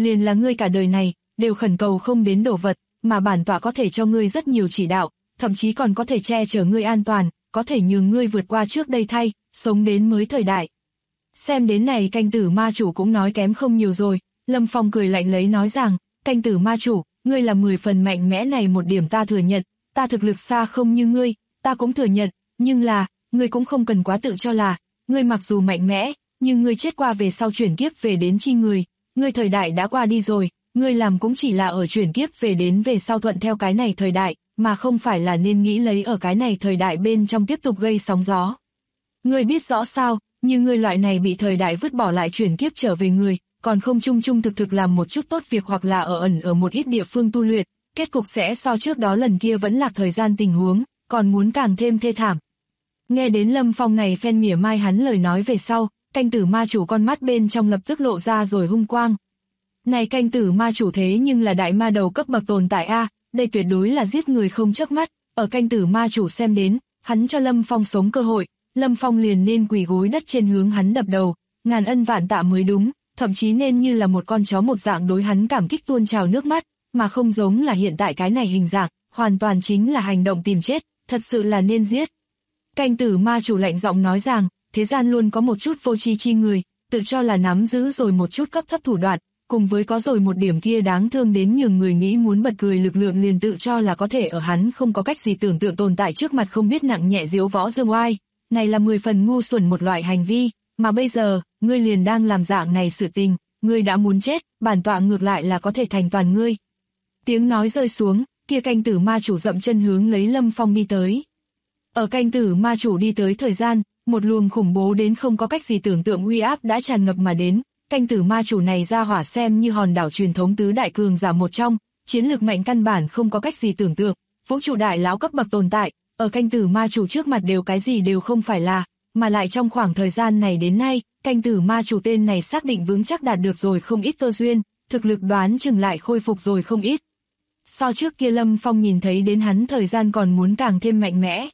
liền là ngươi cả đời này, đều khẩn cầu không đến đồ vật, mà bản tọa có thể cho ngươi rất nhiều chỉ đạo, thậm chí còn có thể che chở ngươi an toàn, có thể nhường ngươi vượt qua trước đây thay, sống đến mới thời đại. Xem đến này canh tử ma chủ cũng nói kém không nhiều rồi, Lâm Phong cười lạnh lấy nói rằng, canh tử ma chủ, ngươi là 10 phần mạnh mẽ này một điểm ta thừa nhận, ta thực lực xa không như ngươi, ta cũng thừa nhận, nhưng là, ngươi cũng không cần quá tự cho là, ngươi mặc dù mạnh mẽ, nhưng ngươi chết qua về sau chuyển kiếp về đến chi người, ngươi thời đại đã qua đi rồi, ngươi làm cũng chỉ là ở chuyển kiếp về đến về sau thuận theo cái này thời đại, mà không phải là nên nghĩ lấy ở cái này thời đại bên trong tiếp tục gây sóng gió. Ngươi biết rõ sao, như ngươi loại này bị thời đại vứt bỏ lại chuyển kiếp trở về người, còn không trung thực làm một chút tốt việc hoặc là ở một ít địa phương tu luyện, kết cục sẽ so trước đó lần kia vẫn lạc thời gian tình huống, còn muốn càng thêm thê thảm. Nghe đến Lâm Phong này phen mỉa mai hắn lời nói về sau, canh tử ma chủ con mắt bên trong lập tức lộ ra rồi hung quang. Này canh tử ma chủ thế nhưng là đại ma đầu cấp bậc tồn tại a, đây tuyệt đối là giết người không chớp mắt, ở canh tử ma chủ xem đến, hắn cho Lâm Phong sống cơ hội, Lâm Phong liền nên quỳ gối đất trên hướng hắn đập đầu, ngàn ân vạn tạ mới đúng, thậm chí nên như là một con chó một dạng đối hắn cảm kích tuôn trào nước mắt, mà không giống là hiện tại cái này hình dạng, hoàn toàn chính là hành động tìm chết, thật sự là nên giết. Canh tử ma chủ lạnh giọng nói rằng, thế gian luôn có một chút vô tri chi người, tự cho là nắm giữ rồi một chút cấp thấp thủ đoạn, cùng với có rồi một điểm kia đáng thương đến nhường người nghĩ muốn bật cười lực lượng liền tự cho là có thể ở hắn không có cách gì tưởng tượng tồn tại trước mặt không biết nặng nhẹ diếu võ dương oai, này là 10 phần ngu xuẩn một loại hành vi, mà bây giờ, ngươi liền đang làm dạng này sự tình, ngươi đã muốn chết, bản tọa ngược lại là có thể thành toàn ngươi. Tiếng nói rơi xuống, kia canh tử ma chủ dậm chân hướng lấy Lâm Phong đi tới. Ở canh tử ma chủ đi tới thời gian, một luồng khủng bố đến không có cách gì tưởng tượng uy áp đã tràn ngập mà đến, canh tử ma chủ này ra hỏa xem như hòn đảo truyền thống tứ đại cường giả một trong, chiến lược mạnh căn bản không có cách gì tưởng tượng, vũ trụ đại lão cấp bậc tồn tại, ở canh tử ma chủ trước mặt đều cái gì đều không phải là, mà lại trong khoảng thời gian này đến nay, canh tử ma chủ tên này xác định vững chắc đạt được rồi không ít cơ duyên, thực lực đoán chừng lại khôi phục rồi không ít. So trước kia Lâm Phong nhìn thấy đến hắn thời gian còn muốn càng thêm mạnh mẽ.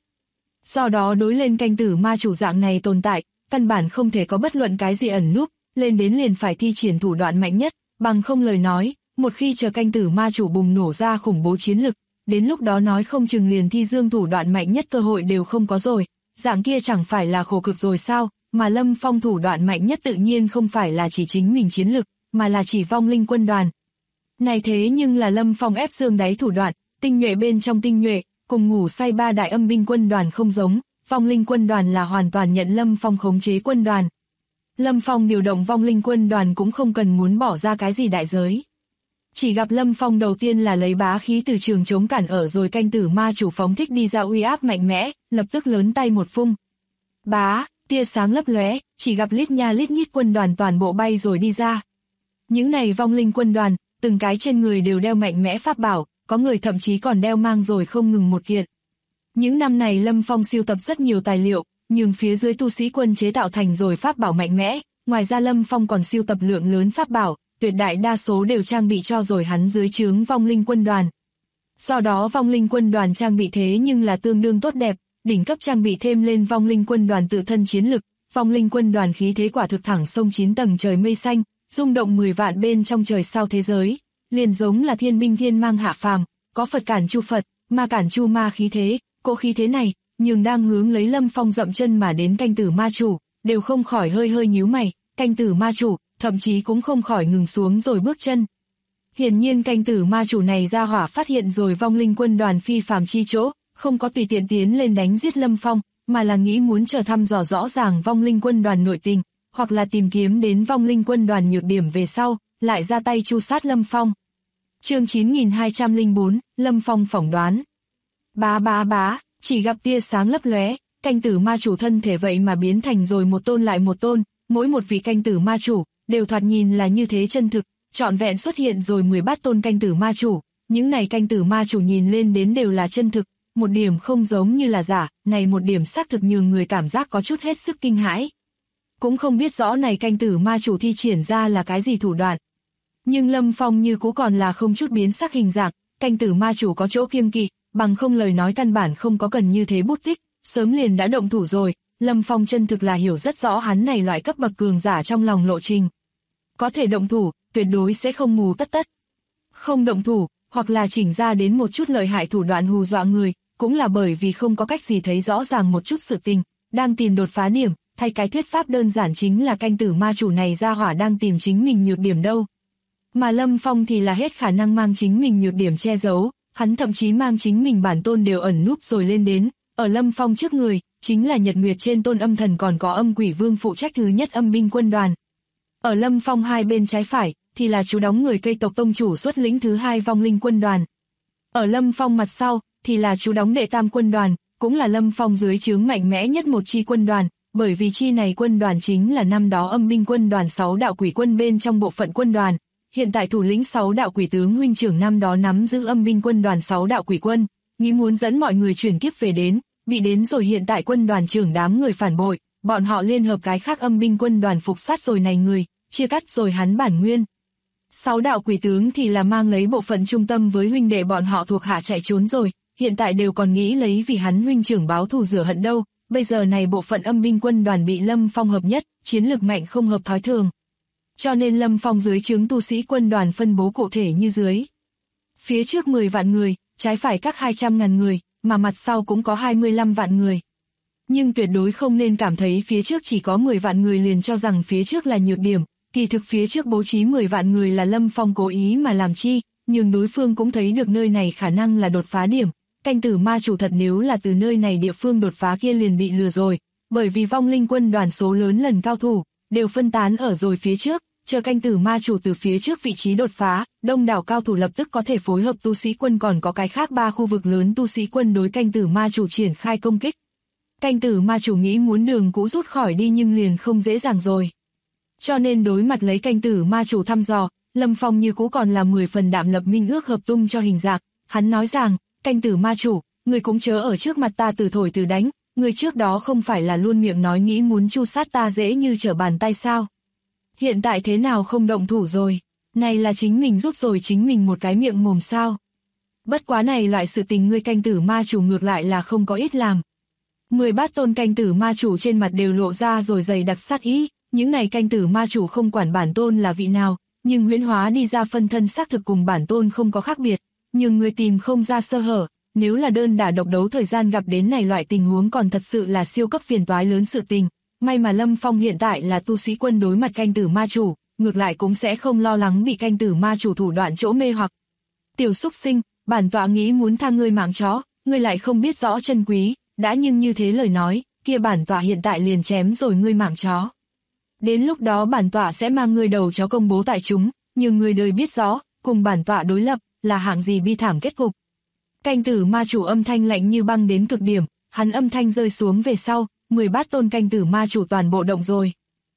Do đó đối lên canh tử ma chủ dạng này tồn tại, căn bản không thể có bất luận cái gì ẩn núp, lên đến liền phải thi triển thủ đoạn mạnh nhất, bằng không lời nói, một khi chờ canh tử ma chủ bùng nổ ra khủng bố chiến lực, đến lúc đó nói không chừng liền thi dương thủ đoạn mạnh nhất cơ hội đều không có rồi, dạng kia chẳng phải là khổ cực rồi sao, mà Lâm Phong thủ đoạn mạnh nhất tự nhiên không phải là chỉ chính mình chiến lực, mà là chỉ vong linh quân đoàn. Này thế nhưng là Lâm Phong ép xương đáy thủ đoạn, tinh nhuệ bên trong tinh nhuệ, cùng ngủ say ba đại âm binh quân đoàn không giống, vong linh quân đoàn là hoàn toàn nhận Lâm Phong khống chế quân đoàn. Lâm Phong điều động vong linh quân đoàn cũng không cần muốn bỏ ra cái gì đại giới. Chỉ gặp Lâm Phong đầu tiên là lấy bá khí từ trường chống cản ở rồi canh tử ma chủ phóng thích đi ra uy áp mạnh mẽ, lập tức lớn tay một phung. Bá, tia sáng lấp lóe, chỉ gặp lít nha lít nhít quân đoàn toàn bộ bay rồi đi ra. Những này vong linh quân đoàn, từng cái trên người đều đeo mạnh mẽ pháp bảo, có người thậm chí còn đeo mang rồi không ngừng một kiện. Những năm này Lâm Phong sưu tập rất nhiều tài liệu, nhưng phía dưới tu sĩ quân chế tạo thành rồi pháp bảo mạnh mẽ, ngoài ra Lâm Phong còn sưu tập lượng lớn pháp bảo, tuyệt đại đa số đều trang bị cho rồi hắn dưới trướng vong linh quân đoàn. Do đó vong linh quân đoàn trang bị thế nhưng là tương đương tốt đẹp, đỉnh cấp trang bị thêm lên vong linh quân đoàn tự thân chiến lực, vong linh quân đoàn khí thế quả thực thẳng sông 9 tầng trời mây xanh, rung động 10 vạn bên trong trời sao thế giới, liền giống là thiên binh thiên mang hạ phàm, có Phật cản chu Phật, ma cản chu ma khí thế, cỗ khí thế này, nhưng đang hướng lấy Lâm Phong dậm chân mà đến canh tử ma chủ, đều không khỏi hơi nhíu mày, canh tử ma chủ, thậm chí cũng không khỏi ngừng xuống rồi bước chân. Hiển nhiên canh tử ma chủ này ra hỏa phát hiện rồi vong linh quân đoàn phi phàm chi chỗ, không có tùy tiện tiến lên đánh giết Lâm Phong, mà là nghĩ muốn chờ thăm dò rõ ràng vong linh quân đoàn nội tình, hoặc là tìm kiếm đến vong linh quân đoàn nhược điểm về sau, lại ra tay tru sát Lâm Phong. Chương 9204, Lâm Phong phỏng đoán. Bá, chỉ gặp tia sáng lấp lóe, canh tử ma chủ thân thể vậy mà biến thành rồi một tôn lại một tôn, mỗi một vị canh tử ma chủ, đều thoạt nhìn là như thế chân thực, trọn vẹn xuất hiện rồi 13 tôn canh tử ma chủ, những này canh tử ma chủ nhìn lên đến đều là chân thực, một điểm không giống như là giả, này một điểm xác thực nhường người cảm giác có chút hết sức kinh hãi. Cũng không biết rõ này canh tử ma chủ thi triển ra là cái gì thủ đoạn. Nhưng Lâm Phong như cũ còn là không chút biến sắc hình dạng, canh tử ma chủ có chỗ kiêng kỵ, bằng không lời nói căn bản không có cần như thế bút tích, sớm liền đã động thủ rồi, Lâm Phong chân thực là hiểu rất rõ hắn này loại cấp bậc cường giả trong lòng lộ trình. Có thể động thủ, tuyệt đối sẽ không mù tất tất. Không động thủ, hoặc là chỉnh ra đến một chút lợi hại thủ đoạn hù dọa người, cũng là bởi vì không có cách gì thấy rõ ràng một chút sự tình, đang tìm đột phá điểm, thay cái thuyết pháp đơn giản chính là canh tử ma chủ này ra hỏa đang tìm chính mình nhược điểm đâu. Mà Lâm Phong thì là hết khả năng mang chính mình nhược điểm che giấu, hắn thậm chí mang chính mình bản tôn đều ẩn núp rồi lên đến, ở Lâm Phong trước người, chính là Nhật Nguyệt trên tôn âm thần còn có âm quỷ vương phụ trách thứ nhất âm binh quân đoàn. Ở Lâm Phong hai bên trái phải, thì là chú đóng người cây tộc tông chủ xuất lĩnh thứ hai vong linh quân đoàn. Ở Lâm Phong mặt sau, thì là chú đóng đệ tam quân đoàn, cũng là Lâm Phong dưới trướng mạnh mẽ nhất một chi quân đoàn, bởi vì chi này quân đoàn chính là năm đó âm binh quân đoàn 6 đạo quỷ quân bên trong bộ phận quân đoàn. Hiện tại thủ lĩnh 6 đạo quỷ tướng huynh trưởng năm đó nắm giữ âm binh quân đoàn 6 đạo quỷ quân, nghĩ muốn dẫn mọi người chuyển kiếp về đến, bị đến rồi hiện tại quân đoàn trưởng đám người phản bội, bọn họ liên hợp cái khác âm binh quân đoàn phục sát rồi này người, chia cắt rồi hắn bản nguyên. 6 đạo quỷ tướng thì là mang lấy bộ phận trung tâm với huynh đệ bọn họ thuộc hạ chạy trốn rồi, hiện tại đều còn nghĩ lấy vì hắn huynh trưởng báo thù rửa hận đâu, bây giờ này bộ phận âm binh quân đoàn bị Lâm Phong hợp nhất, chiến lực mạnh không hợp thói thường. Cho nên Lâm Phong dưới trướng tu sĩ quân đoàn phân bố cụ thể như dưới. Phía trước 10 vạn người, trái phải các 200.000 người, mà mặt sau cũng có 25 vạn người. Nhưng tuyệt đối không nên cảm thấy phía trước chỉ có 10 vạn người liền cho rằng phía trước là nhược điểm, kỳ thực phía trước bố trí 10 vạn người là Lâm Phong cố ý mà làm chi, nhưng đối phương cũng thấy được nơi này khả năng là đột phá điểm. Canh tử ma chủ thật nếu là từ nơi này địa phương đột phá kia liền bị lừa rồi, bởi vì vong linh quân đoàn số lớn lần cao thủ, đều phân tán ở rồi phía trước, chờ canh tử ma chủ từ phía trước vị trí đột phá, đông đảo cao thủ lập tức có thể phối hợp tu sĩ quân còn có cái khác 3 khu vực lớn tu sĩ quân đối canh tử ma chủ triển khai công kích. Canh tử ma chủ nghĩ muốn đường cũ rút khỏi đi nhưng liền không dễ dàng rồi. Cho nên đối mặt lấy canh tử ma chủ thăm dò, Lâm Phong như cũ còn là 10 phần đạm lập minh ước hợp tung cho hình dạng, hắn nói rằng, canh tử ma chủ, người cũng chớ ở trước mặt ta từ thổi từ đánh, người trước đó không phải là luôn miệng nói nghĩ muốn chu sát ta dễ như trở bàn tay sao. Hiện tại thế nào không động thủ rồi, này là chính mình rút rồi chính mình một cái miệng mồm sao. Bất quá này loại sự tình ngươi canh tử ma chủ ngược lại là không có ít làm. 10 bát tôn canh tử ma chủ trên mặt đều lộ ra rồi dày đặc sát ý, những này canh tử ma chủ không quản bản tôn là vị nào, nhưng huyễn hóa đi ra phân thân xác thực cùng bản tôn không có khác biệt, nhưng người tìm không ra sơ hở, nếu là đơn đả độc đấu thời gian gặp đến này loại tình huống còn thật sự là siêu cấp phiền toái lớn sự tình. May mà Lâm Phong hiện tại là tu sĩ quân đối mặt canh tử ma chủ, ngược lại cũng sẽ không lo lắng bị canh tử ma chủ thủ đoạn chỗ mê hoặc. Tiểu xúc sinh, bản tọa nghĩ muốn tha ngươi mạng chó, ngươi lại không biết rõ chân quý, đã nhưng như thế lời nói, kia bản tọa hiện tại liền chém rồi ngươi mạng chó. Đến lúc đó bản tọa sẽ mang ngươi đầu chó công bố tại chúng, nhưng người đời biết rõ, cùng bản tọa đối lập, là hạng gì bi thảm kết cục. Canh tử ma chủ âm thanh lạnh như băng đến cực điểm, hắn âm thanh rơi xuống về sau, 10 bát tôn canh tử ma chủ toàn bộ động rồi.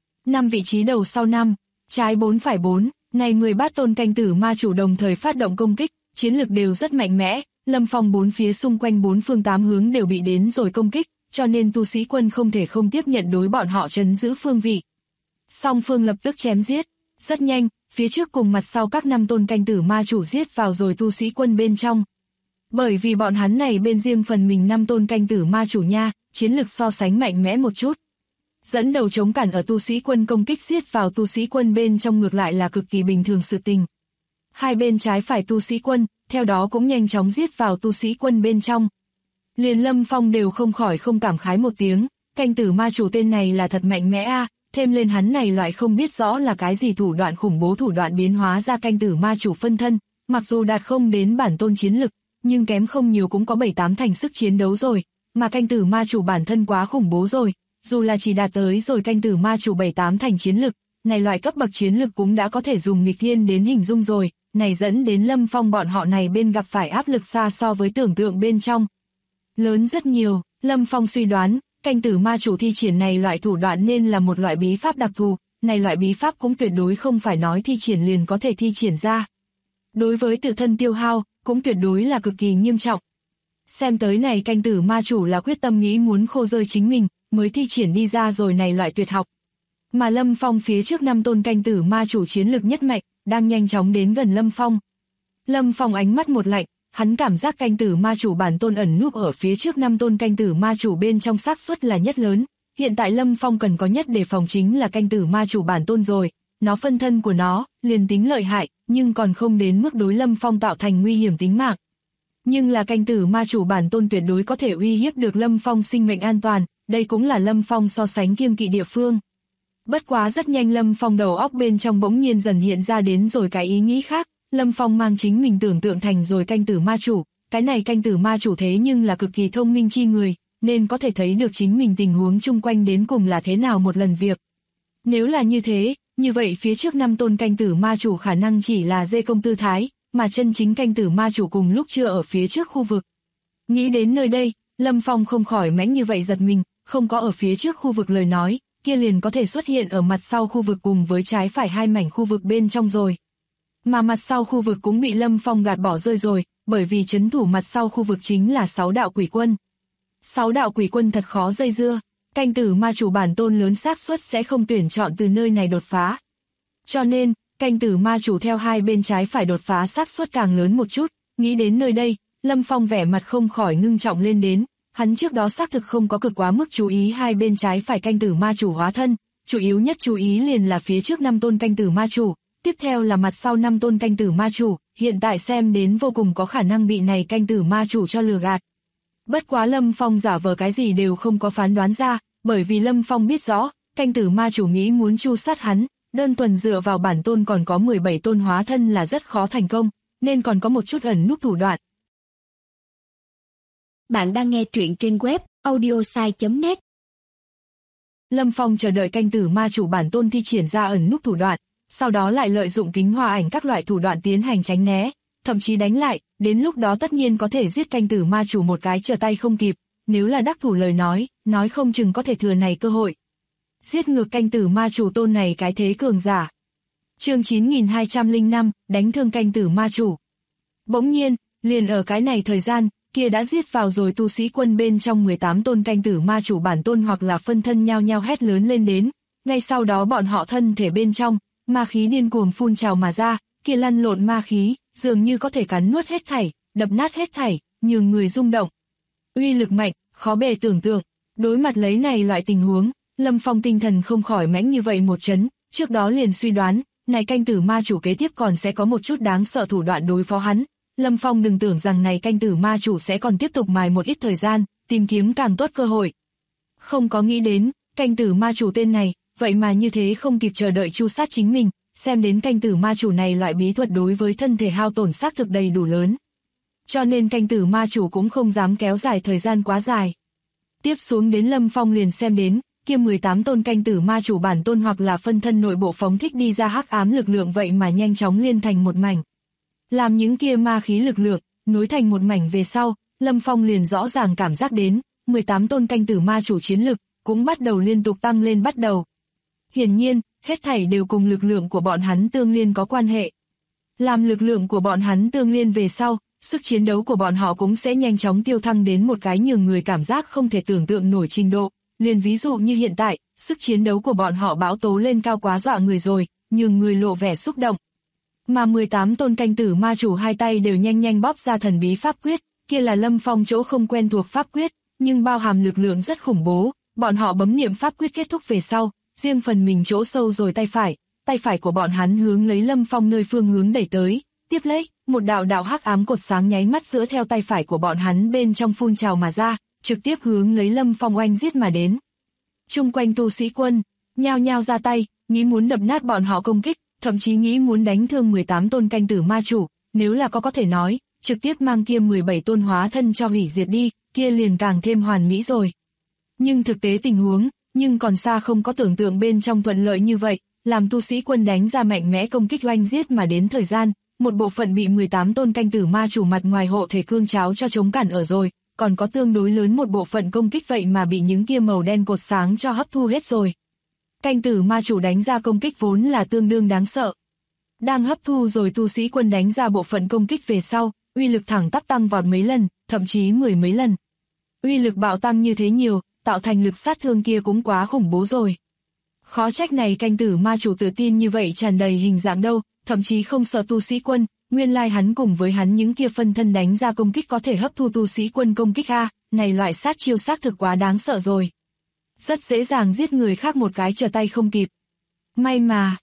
5 vị trí đầu sau 5, trái 4 phải 4, này 10 bát tôn canh tử ma chủ đồng thời phát động công kích, chiến lực đều rất mạnh mẽ, Lâm Phong bốn phía xung quanh 4 phương 8 hướng đều bị đến rồi công kích, cho nên tu sĩ quân không thể không tiếp nhận đối bọn họ trấn giữ phương vị. Song phương lập tức chém giết, rất nhanh, phía trước cùng mặt sau các 5 tôn canh tử ma chủ giết vào rồi tu sĩ quân bên trong. Bởi vì bọn hắn này bên riêng phần mình 5 tôn canh tử ma chủ nha, chiến lực so sánh mạnh mẽ một chút. Dẫn đầu chống cản ở tu sĩ quân công kích giết vào tu sĩ quân bên trong ngược lại là cực kỳ bình thường sự tình. Hai bên trái phải tu sĩ quân, theo đó cũng nhanh chóng giết vào tu sĩ quân bên trong. Liền Lâm Phong đều không khỏi không cảm khái một tiếng, canh tử ma chủ tên này là thật mạnh mẽ a, thêm lên hắn này loại không biết rõ là cái gì thủ đoạn khủng bố thủ đoạn biến hóa ra canh tử ma chủ phân thân, mặc dù đạt không đến bản tôn chiến lực, nhưng kém không nhiều cũng có 7-8 thành sức chiến đấu rồi, mà canh tử ma chủ bản thân quá khủng bố rồi, dù là chỉ đạt tới rồi canh tử ma chủ 7-8 thành chiến lực, này loại cấp bậc chiến lực cũng đã có thể dùng nghịch thiên đến hình dung rồi, này dẫn đến Lâm Phong bọn họ này bên gặp phải áp lực xa so với tưởng tượng bên trong. Lớn rất nhiều, Lâm Phong suy đoán, canh tử ma chủ thi triển này loại thủ đoạn nên là một loại bí pháp đặc thù, này loại bí pháp cũng tuyệt đối không phải nói thi triển liền có thể thi triển ra. Đối với tự thân tiêu hao, cũng tuyệt đối là cực kỳ nghiêm trọng. Xem tới này canh tử ma chủ là quyết tâm nghĩ muốn khô rơi chính mình, mới thi triển đi ra rồi này loại tuyệt học. Mà Lâm Phong phía trước 5 tôn canh tử ma chủ chiến lực nhất mạnh, đang nhanh chóng đến gần Lâm Phong. Lâm Phong ánh mắt một lạnh, hắn cảm giác canh tử ma chủ bản tôn ẩn núp ở phía trước 5 tôn canh tử ma chủ bên trong xác suất là nhất lớn. Hiện tại Lâm Phong cần có nhất để phòng chính là canh tử ma chủ bản tôn rồi, nó phân thân của nó, liền tính lợi hại, nhưng còn không đến mức đối Lâm Phong tạo thành nguy hiểm tính mạng. Nhưng là canh tử ma chủ bản tôn tuyệt đối có thể uy hiếp được Lâm Phong sinh mệnh an toàn, đây cũng là Lâm Phong so sánh kiêng kỵ địa phương. Bất quá rất nhanh Lâm Phong đầu óc bên trong bỗng nhiên dần hiện ra đến rồi cái ý nghĩ khác, Lâm Phong mang chính mình tưởng tượng thành rồi canh tử ma chủ, cái này canh tử ma chủ thế nhưng là cực kỳ thông minh chi người, nên có thể thấy được chính mình tình huống chung quanh đến cùng là thế nào một lần việc. Nếu là như thế, như vậy phía trước 5 tôn canh tử ma chủ khả năng chỉ là dê công tư thái, mà chân chính canh tử ma chủ cùng lúc chưa ở phía trước khu vực. Nghĩ đến nơi đây, Lâm Phong không khỏi mãnh như vậy giật mình, không có ở phía trước khu vực lời nói, kia liền có thể xuất hiện ở mặt sau khu vực cùng với trái phải hai mảnh khu vực bên trong rồi. Mà mặt sau khu vực cũng bị Lâm Phong gạt bỏ rơi rồi, bởi vì trấn thủ mặt sau khu vực chính là 6 đạo quỷ quân. 6 đạo quỷ quân thật khó dây dưa, canh tử ma chủ bản tôn lớn xác suất sẽ không tuyển chọn từ nơi này đột phá. Cho nên, canh tử ma chủ theo hai bên trái phải đột phá xác suất càng lớn một chút, nghĩ đến nơi đây, Lâm Phong vẻ mặt không khỏi ngưng trọng lên đến, hắn trước đó xác thực không có cực quá mức chú ý hai bên trái phải canh tử ma chủ hóa thân, chủ yếu nhất chú ý liền là phía trước 5 tôn canh tử ma chủ, tiếp theo là mặt sau 5 tôn canh tử ma chủ, hiện tại xem đến vô cùng có khả năng bị này canh tử ma chủ cho lừa gạt. Bất quá Lâm Phong giả vờ cái gì đều không có phán đoán ra, bởi vì Lâm Phong biết rõ, canh tử ma chủ nghĩ muốn tru sát hắn, đơn thuần dựa vào bản tôn còn có 17 tôn hóa thân là rất khó thành công, nên còn có một chút ẩn núp thủ đoạn. Bạn đang nghe truyện trên web audiosai.net. Lâm Phong chờ đợi canh tử ma chủ bản tôn thi triển ra ẩn núp thủ đoạn, sau đó lại lợi dụng kính hòa ảnh các loại thủ đoạn tiến hành tránh né, thậm chí đánh lại, đến lúc đó tất nhiên có thể giết canh tử ma chủ một cái trở tay không kịp, nếu là đắc thủ lời nói không chừng có thể thừa này cơ hội. Giết ngược canh tử ma chủ tôn này cái thế cường giả. Chương 9205, đánh thương canh tử ma chủ. Bỗng nhiên, liền ở cái này thời gian, kia đã giết vào rồi tu sĩ quân bên trong 18 tôn canh tử ma chủ bản tôn hoặc là phân thân nhao nhao hét lớn lên đến, ngay sau đó bọn họ thân thể bên trong, ma khí điên cuồng phun trào mà ra, kia lăn lộn ma khí, dường như có thể cắn nuốt hết thảy, đập nát hết thảy, nhường người rung động. Uy lực mạnh, khó bề tưởng tượng, đối mặt lấy này loại tình huống, Lâm Phong tinh thần không khỏi mãnh như vậy một chấn, trước đó liền suy đoán, này canh tử ma chủ kế tiếp còn sẽ có một chút đáng sợ thủ đoạn đối phó hắn. Lâm Phong đừng tưởng rằng này canh tử ma chủ sẽ còn tiếp tục mài một ít thời gian, tìm kiếm càng tốt cơ hội. Không có nghĩ đến, canh tử ma chủ tên này, vậy mà như thế không kịp chờ đợi tru sát chính mình, xem đến canh tử ma chủ này loại bí thuật đối với thân thể hao tổn xác thực đầy đủ lớn. Cho nên canh tử ma chủ cũng không dám kéo dài thời gian quá dài. Tiếp xuống đến Lâm Phong liền xem đến, kia 18 tôn canh tử ma chủ bản tôn hoặc là phân thân nội bộ phóng thích đi ra hắc ám lực lượng vậy mà nhanh chóng liên thành một mảnh. Làm những kia ma khí lực lượng, nối thành một mảnh về sau, Lâm Phong liền rõ ràng cảm giác đến, 18 tôn canh tử ma chủ chiến lực, cũng bắt đầu liên tục tăng lên bắt đầu. Hiển nhiên, hết thảy đều cùng lực lượng của bọn hắn tương liên có quan hệ. Làm lực lượng của bọn hắn tương liên về sau, sức chiến đấu của bọn họ cũng sẽ nhanh chóng tiêu thăng đến một cái nhường người cảm giác không thể tưởng tượng nổi trình độ. Liền ví dụ như hiện tại, sức chiến đấu của bọn họ bão tố lên cao quá dọa người rồi, nhường người lộ vẻ xúc động. Mà 18 tôn canh tử ma chủ hai tay đều nhanh nhanh bóp ra thần bí pháp quyết, kia là Lâm Phong chỗ không quen thuộc pháp quyết, nhưng bao hàm lực lượng rất khủng bố, bọn họ bấm niệm pháp quyết kết thúc về sau, riêng phần mình chỗ sâu rồi tay phải của bọn hắn hướng lấy Lâm Phong nơi phương hướng đẩy tới, tiếp lấy, một đạo đạo hắc ám cột sáng nháy mắt giữa theo tay phải của bọn hắn bên trong phun trào mà ra, trực tiếp hướng lấy Lâm Phong oanh giết mà đến. Chung quanh tu sĩ quân, nhao nhao ra tay, nghĩ muốn đập nát bọn họ công kích, thậm chí nghĩ muốn đánh thương 18 tôn canh tử ma chủ, nếu là có thể nói, trực tiếp mang kia 17 tôn hóa thân cho hủy diệt đi, kia liền càng thêm hoàn mỹ rồi. Nhưng thực tế tình huống, nhưng còn xa không có tưởng tượng bên trong thuận lợi như vậy, làm tu sĩ quân đánh ra mạnh mẽ công kích oanh giết mà đến thời gian, một bộ phận bị 18 tôn canh tử ma chủ mặt ngoài hộ thể cương cháo cho chống cản ở rồi, còn có tương đối lớn một bộ phận công kích vậy mà bị những kia màu đen cột sáng cho hấp thu hết rồi. Canh tử ma chủ đánh ra công kích vốn là tương đương đáng sợ. Đang hấp thu rồi tu sĩ quân đánh ra bộ phận công kích về sau, uy lực thẳng tắp tăng vọt mấy lần, thậm chí 10 mấy lần. Uy lực bạo tăng như thế nhiều, tạo thành lực sát thương kia cũng quá khủng bố rồi. Khó trách này canh tử ma chủ tự tin như vậy tràn đầy hình dạng đâu, thậm chí không sợ tu sĩ quân, nguyên lai hắn cùng với hắn những kia phân thân đánh ra công kích có thể hấp thu tu sĩ quân công kích a, này loại sát chiêu xác thực quá đáng sợ rồi. Rất dễ dàng giết người khác một cái trở tay không kịp. May mà,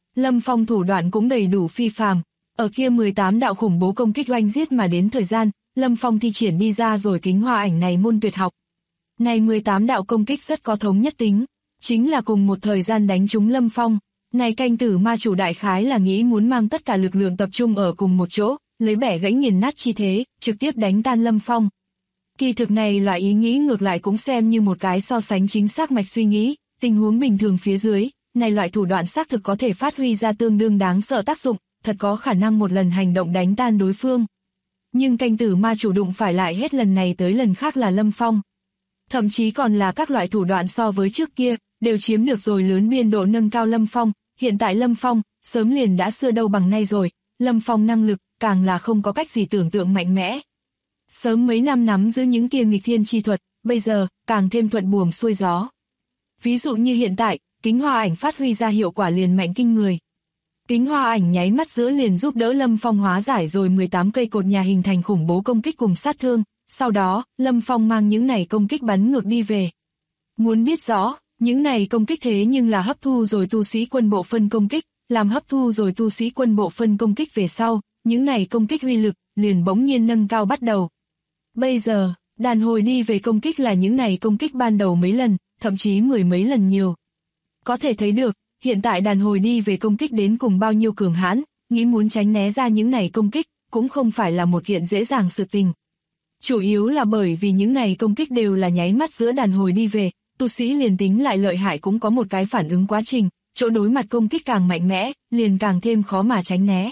Lâm Phong thủ đoạn cũng đầy đủ phi phàm. Ở kia 18 đạo khủng bố công kích oanh giết mà đến thời gian, Lâm Phong thi triển đi ra rồi kính hoa ảnh này môn tuyệt học. Này 18 đạo công kích rất có thống nhất tính, chính là cùng một thời gian đánh trúng Lâm Phong. Này canh tử ma chủ đại khái là nghĩ muốn mang tất cả lực lượng tập trung ở cùng một chỗ, lấy bẻ gãy nghiền nát chi thế, trực tiếp đánh tan Lâm Phong. Kỳ thực này loại ý nghĩ ngược lại cũng xem như một cái so sánh chính xác mạch suy nghĩ, tình huống bình thường phía dưới, này loại thủ đoạn xác thực có thể phát huy ra tương đương đáng sợ tác dụng, thật có khả năng một lần hành động đánh tan đối phương. Nhưng canh tử ma chủ đụng phải lại hết lần này tới lần khác là Lâm Phong. Thậm chí còn là các loại thủ đoạn so với trước kia, đều chiếm được rồi lớn biên độ nâng cao Lâm Phong. Hiện tại Lâm Phong, sớm liền đã xưa đâu bằng nay rồi, Lâm Phong năng lực, càng là không có cách gì tưởng tượng mạnh mẽ. Sớm mấy năm nắm giữ những kia nghịch thiên chi thuật, bây giờ, càng thêm thuận buồm xuôi gió. Ví dụ như hiện tại, kính hoa ảnh phát huy ra hiệu quả liền mạnh kinh người. Kính hoa ảnh nháy mắt giữa liền giúp đỡ Lâm Phong hóa giải rồi 18 cây cột nhà hình thành khủng bố công kích cùng sát thương, sau đó, Lâm Phong mang những này công kích bắn ngược đi về. Muốn biết rõ, những này công kích thế nhưng là hấp thu rồi tu sĩ quân bộ phân công kích, làm hấp thu rồi tu sĩ quân bộ phân công kích về sau, những này công kích uy lực, liền bỗng nhiên nâng cao bắt đầu. Bây giờ, đàn hồi đi về công kích là những này công kích ban đầu mấy lần, thậm chí mười mấy lần nhiều. Có thể thấy được, hiện tại đàn hồi đi về công kích đến cùng bao nhiêu cường hãn, nghĩ muốn tránh né ra những này công kích, cũng không phải là một kiện dễ dàng sự tình. Chủ yếu là bởi vì những này công kích đều là nháy mắt giữa đàn hồi đi về, tu sĩ liền tính lại lợi hại cũng có một cái phản ứng quá trình, chỗ đối mặt công kích càng mạnh mẽ, liền càng thêm khó mà tránh né.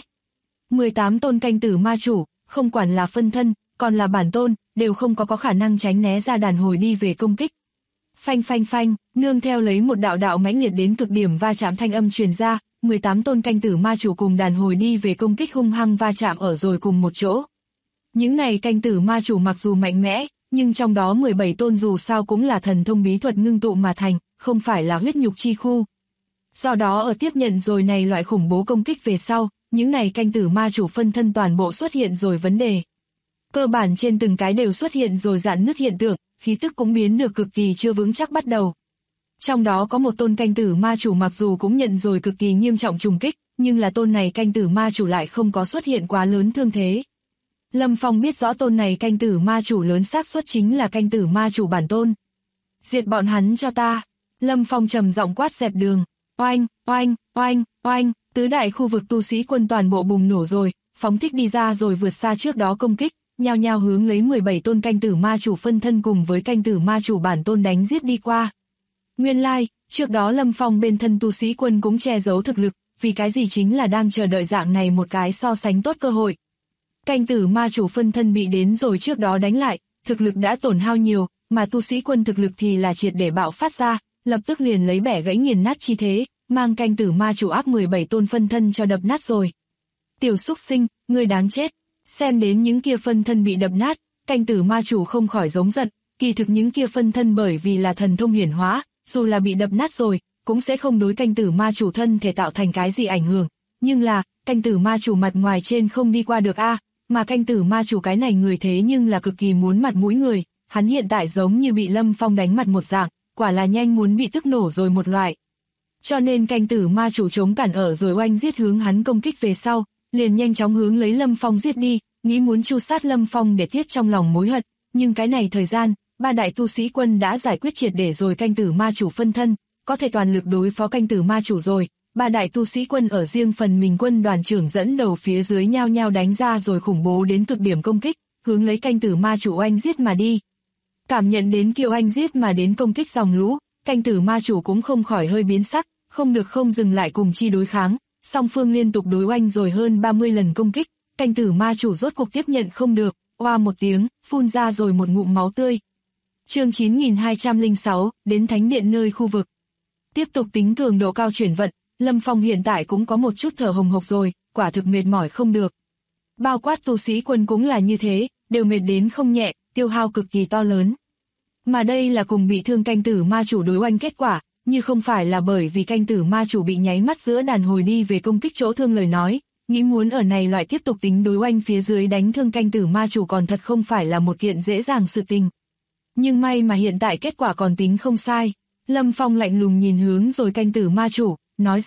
18 tôn canh tử ma chủ, không quản là phân thân, còn là bản tôn, đều không có khả năng tránh né ra đàn hồi đi về công kích. Phanh phanh phanh, nương theo lấy một đạo đạo mãnh liệt đến cực điểm va chạm thanh âm truyền ra, 18 tôn canh tử ma chủ cùng đàn hồi đi về công kích hung hăng va chạm ở rồi cùng một chỗ. Những này canh tử ma chủ mặc dù mạnh mẽ, nhưng trong đó 17 tôn dù sao cũng là thần thông bí thuật ngưng tụ mà thành, không phải là huyết nhục chi khu. Do đó ở tiếp nhận rồi này loại khủng bố công kích về sau, những này canh tử ma chủ phân thân toàn bộ xuất hiện rồi vấn đề. Cơ bản trên từng cái đều xuất hiện rồi rạn nứt hiện tượng, khí tức cũng biến được cực kỳ chưa vững chắc bắt đầu. Trong đó có một tôn canh tử ma chủ mặc dù cũng nhận rồi cực kỳ nghiêm trọng trùng kích, nhưng là tôn này canh tử ma chủ lại không có xuất hiện quá lớn thương thế. Lâm Phong biết rõ tôn này canh tử ma chủ lớn xác suất chính là canh tử ma chủ bản tôn. Diệt bọn hắn cho ta. Lâm Phong trầm giọng quát dẹp đường. Oanh, oanh, oanh, oanh, tứ đại khu vực tu sĩ quân toàn bộ bùng nổ rồi, phóng thích đi ra rồi vượt xa trước đó công kích, nhao nhao hướng lấy 17 tôn canh tử ma chủ phân thân cùng với canh tử ma chủ bản tôn đánh giết đi qua. Nguyên lai, trước đó Lâm Phong bên thân tu sĩ quân cũng che giấu thực lực, vì cái gì chính là đang chờ đợi dạng này một cái so sánh tốt cơ hội. Canh tử ma chủ phân thân bị đến rồi trước đó đánh lại, thực lực đã tổn hao nhiều, mà tu sĩ quân thực lực thì là triệt để bạo phát ra, lập tức liền lấy bẻ gãy nghiền nát chi thế, mang canh tử ma chủ ác 17 tôn phân thân cho đập nát rồi. Tiểu xúc sinh, ngươi đáng chết. Xem đến những kia phân thân bị đập nát, canh tử ma chủ không khỏi giống giận, kỳ thực những kia phân thân bởi vì là thần thông hiển hóa, dù là bị đập nát rồi, cũng sẽ không đối canh tử ma chủ thân thể tạo thành cái gì ảnh hưởng, nhưng là, canh tử ma chủ mặt ngoài trên không đi qua được mà canh tử ma chủ cái này người thế nhưng là cực kỳ muốn mặt mũi người, hắn hiện tại giống như bị Lâm Phong đánh mặt một dạng, quả là nhanh muốn bị tức nổ rồi một loại. Cho nên canh tử ma chủ chống cản ở rồi oanh giết hướng hắn công kích về sau, liền nhanh chóng hướng lấy Lâm Phong giết đi, nghĩ muốn tru sát Lâm Phong để tiết trong lòng mối hận, nhưng cái này thời gian, ba đại tu sĩ quân đã giải quyết triệt để rồi canh tử ma chủ phân thân, có thể toàn lực đối phó canh tử ma chủ rồi, ba đại tu sĩ quân ở riêng phần mình quân đoàn trưởng dẫn đầu phía dưới nhao nhao đánh ra rồi khủng bố đến cực điểm công kích, hướng lấy canh tử ma chủ oanh giết mà đi. Cảm nhận đến kiều oanh giết mà đến công kích dòng lũ, canh tử ma chủ cũng không khỏi hơi biến sắc, không được không dừng lại cùng chi đối kháng. Song phương liên tục đối oanh rồi hơn 30 lần công kích, canh tử ma chủ rốt cuộc tiếp nhận không được, oa một tiếng, phun ra rồi một ngụm máu tươi. Chương 9206, đến thánh điện nơi khu vực. Tiếp tục tính cường độ cao chuyển vận, Lâm Phong hiện tại cũng có một chút thở hồng hộc rồi, quả thực mệt mỏi không được. Bao quát tu sĩ quân cũng là như thế, đều mệt đến không nhẹ, tiêu hao cực kỳ to lớn. Mà đây là cùng bị thương canh tử ma chủ đối oanh kết quả, như không phải là bởi vì canh tử ma chủ bị nháy mắt giữa đàn hồi đi về công kích chỗ thương lời nói, nghĩ muốn ở này loại tiếp tục tính đối oanh phía dưới đánh thương canh tử ma chủ còn thật không phải là một kiện dễ dàng sự tình. Nhưng may mà hiện tại kết quả còn tính không sai. Lâm Phong lạnh lùng nhìn hướng rồi canh tử ma chủ, nói rằng,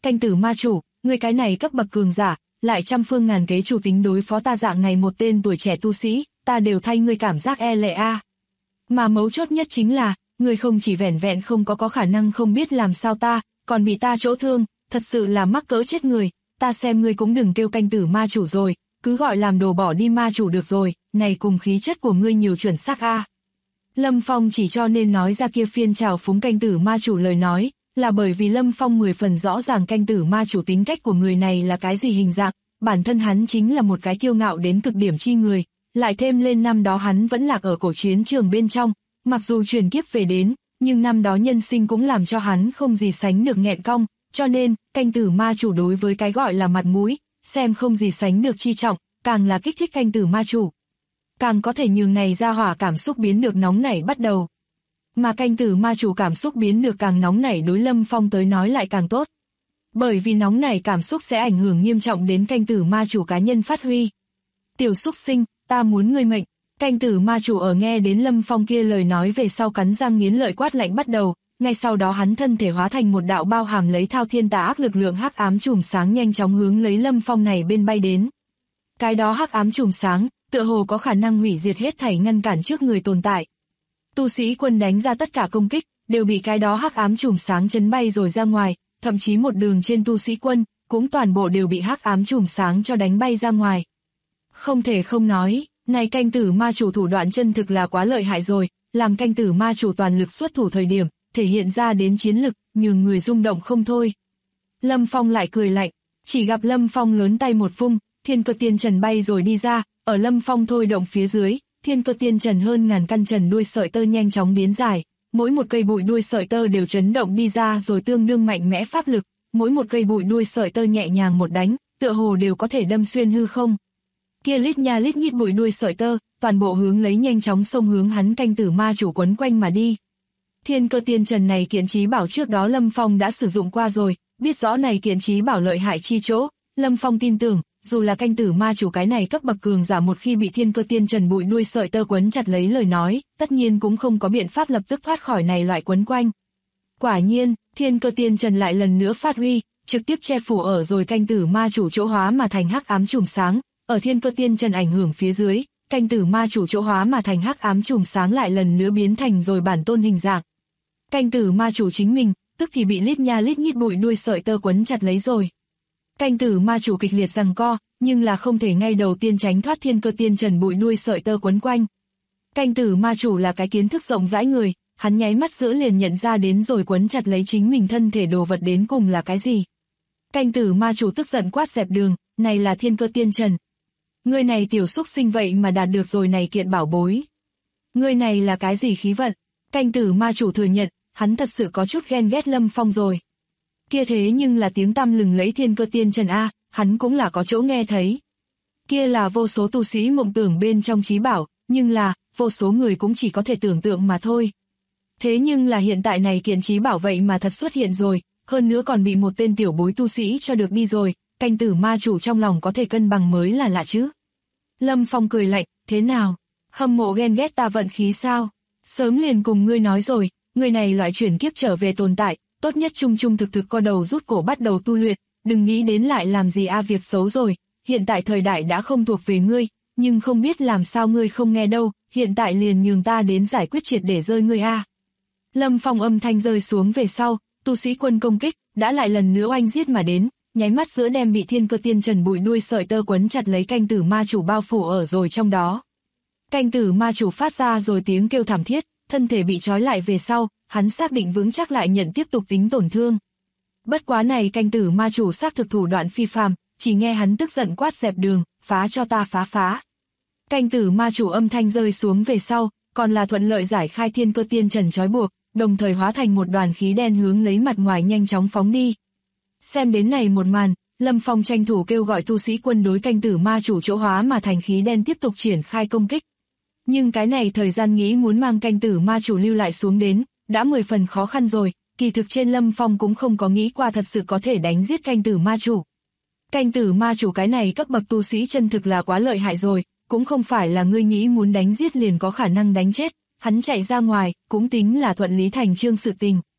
canh tử ma chủ, người cái này cấp bậc cường giả, lại trăm phương ngàn kế chủ tính đối phó ta dạng này một tên tuổi trẻ tu sĩ, ta đều thay ngươi cảm giác e lệ a. Mà mấu chốt nhất chính là, ngươi không chỉ vẻn vẹn không có khả năng không biết làm sao ta, còn bị ta chỗ thương, thật sự là mắc cỡ chết người, ta xem ngươi cũng đừng kêu canh tử ma chủ rồi, cứ gọi làm đồ bỏ đi ma chủ được rồi, này cùng khí chất của ngươi nhiều chuẩn xác a. Lâm Phong chỉ cho nên nói ra kia phiên trào phúng canh tử ma chủ lời nói, là bởi vì Lâm Phong 10 phần rõ ràng canh tử ma chủ tính cách của người này là cái gì hình dạng, bản thân hắn chính là một cái kiêu ngạo đến cực điểm chi người, lại thêm lên năm đó hắn vẫn lạc ở cổ chiến trường bên trong, mặc dù chuyển kiếp về đến, nhưng năm đó nhân sinh cũng làm cho hắn không gì sánh được nghẹn cong, cho nên, canh tử ma chủ đối với cái gọi là mặt mũi, xem không gì sánh được chi trọng, càng là kích thích canh tử ma chủ. Càng có thể nhường này ra hỏa cảm xúc biến được nóng nảy bắt đầu. Mà canh tử ma chủ cảm xúc biến được càng nóng nảy đối Lâm Phong tới nói lại càng tốt. Bởi vì nóng nảy cảm xúc sẽ ảnh hưởng nghiêm trọng đến canh tử ma chủ cá nhân phát huy. Tiểu xúc sinh, ta muốn ngươi mệnh. Canh tử ma chủ ở nghe đến Lâm Phong kia lời nói về sau cắn răng nghiến lợi quát lạnh bắt đầu, ngay sau đó hắn thân thể hóa thành một đạo bao hàm lấy thao thiên tà ác lực lượng hắc ám chùm sáng nhanh chóng hướng lấy Lâm Phong này bên bay đến. Cái đó hắc ám chùm sáng, tựa hồ có khả năng hủy diệt hết thảy ngăn cản trước người tồn tại. Tu sĩ quân đánh ra tất cả công kích, đều bị cái đó hắc ám chùm sáng chấn bay rồi ra ngoài, thậm chí một đường trên tu sĩ quân, cũng toàn bộ đều bị hắc ám chùm sáng cho đánh bay ra ngoài. Không thể không nói, này canh tử ma chủ thủ đoạn chân thực là quá lợi hại rồi, làm canh tử ma chủ toàn lực xuất thủ thời điểm, thể hiện ra đến chiến lực, nhường người rung động không thôi. Lâm Phong lại cười lạnh, chỉ gặp Lâm Phong lớn tay một vung, thiên cơ tiên trần bay rồi đi ra, ở Lâm Phong thôi động phía dưới, thiên cơ tiên trần hơn ngàn căn trần đuôi sợi tơ nhanh chóng biến dài, mỗi một cây bụi đuôi sợi tơ đều chấn động đi ra rồi tương đương mạnh mẽ pháp lực, mỗi một cây bụi đuôi sợi tơ nhẹ nhàng một đánh, tựa hồ đều có thể đâm xuyên hư không. Kia lít nha lít nhít bụi đuôi sợi tơ, toàn bộ hướng lấy nhanh chóng xông hướng hắn canh tử ma chủ quấn quanh mà đi. Thiên cơ tiên trần này kiện trí bảo trước đó Lâm Phong đã sử dụng qua rồi, biết rõ này kiện trí bảo lợi hại chi chỗ, Lâm Phong tin tưởng, dù là canh tử ma chủ cái này cấp bậc cường giả một khi bị thiên cơ tiên trần bụi đuôi sợi tơ quấn chặt lấy lời nói, tất nhiên cũng không có biện pháp lập tức thoát khỏi này loại quấn quanh. Quả nhiên, thiên cơ tiên trần lại lần nữa phát huy, trực tiếp che phủ ở rồi canh tử ma chủ chỗ hóa mà thành hắc ám chùm sáng, ở thiên cơ tiên trần ảnh hưởng phía dưới, canh tử ma chủ chỗ hóa mà thành hắc ám chùm sáng lại lần nữa biến thành rồi bản tôn hình dạng. Canh tử ma chủ chính mình, tức thì bị lít nha lít nhít bụi đuôi sợi tơ quấn chặt lấy rồi. Canh tử ma chủ kịch liệt giằng co, nhưng là không thể ngay đầu tiên tránh thoát thiên cơ tiên trần bụi đuôi sợi tơ quấn quanh. Canh tử ma chủ là cái kiến thức rộng rãi người, hắn nháy mắt giữa liền nhận ra đến rồi quấn chặt lấy chính mình thân thể đồ vật đến cùng là cái gì. Canh tử ma chủ tức giận quát dẹp đường, này là thiên cơ tiên trần. Người này tiểu xúc sinh vậy mà đạt được rồi này kiện bảo bối. Người này là cái gì khí vận? Canh tử ma chủ thừa nhận, hắn thật sự có chút ghen ghét Lâm Phong rồi. Kia thế nhưng là tiếng tăm lừng lẫy thiên cơ tiên trần A, hắn cũng là có chỗ nghe thấy. Kia là vô số tu sĩ mộng tưởng bên trong trí bảo, nhưng là, vô số người cũng chỉ có thể tưởng tượng mà thôi. Thế nhưng là hiện tại này kiện trí bảo vậy mà thật xuất hiện rồi, hơn nữa còn bị một tên tiểu bối tu sĩ cho được đi rồi, canh tử ma chủ trong lòng có thể cân bằng mới là lạ chứ. Lâm Phong cười lạnh, thế nào? Hâm mộ ghen ghét ta vận khí sao? Sớm liền cùng ngươi nói rồi, người này loại chuyển kiếp trở về tồn tại, tốt nhất trung trung thực thực co đầu rút cổ bắt đầu tu luyện, đừng nghĩ đến lại làm gì việc xấu rồi, hiện tại thời đại đã không thuộc về ngươi, nhưng không biết làm sao ngươi không nghe đâu, hiện tại liền nhường ta đến giải quyết triệt để rơi ngươi a. Lâm Phong âm thanh rơi xuống về sau, tu sĩ quân công kích, đã lại lần nữa oanh giết mà đến, nháy mắt giữa đem bị thiên cơ tiên trần bụi đuôi sợi tơ quấn chặt lấy canh tử ma chủ bao phủ ở rồi trong đó. Canh tử ma chủ phát ra rồi tiếng kêu thảm thiết, thân thể bị trói lại về sau, hắn xác định vững chắc lại nhận tiếp tục tính tổn thương. Bất quá này canh tử ma chủ xác thực thủ đoạn phi phàm, chỉ nghe hắn tức giận quát dẹp đường, phá cho ta phá phá. Canh tử ma chủ âm thanh rơi xuống về sau, còn là thuận lợi giải khai thiên cơ tiên trần trói buộc, đồng thời hóa thành một đoàn khí đen hướng lấy mặt ngoài nhanh chóng phóng đi. Xem đến này một màn, Lâm Phong tranh thủ kêu gọi tu sĩ quân đối canh tử ma chủ chỗ hóa mà thành khí đen tiếp tục triển khai công kích. Nhưng cái này thời gian nghĩ muốn mang canh tử ma chủ lưu lại xuống đến, đã 10 phần khó khăn rồi, kỳ thực trên Lâm Phong cũng không có nghĩ qua thật sự có thể đánh giết canh tử ma chủ. Canh tử ma chủ cái này cấp bậc tu sĩ chân thực là quá lợi hại rồi, cũng không phải là ngươi nghĩ muốn đánh giết liền có khả năng đánh chết, hắn chạy ra ngoài, cũng tính là thuận lý thành chương sự tình.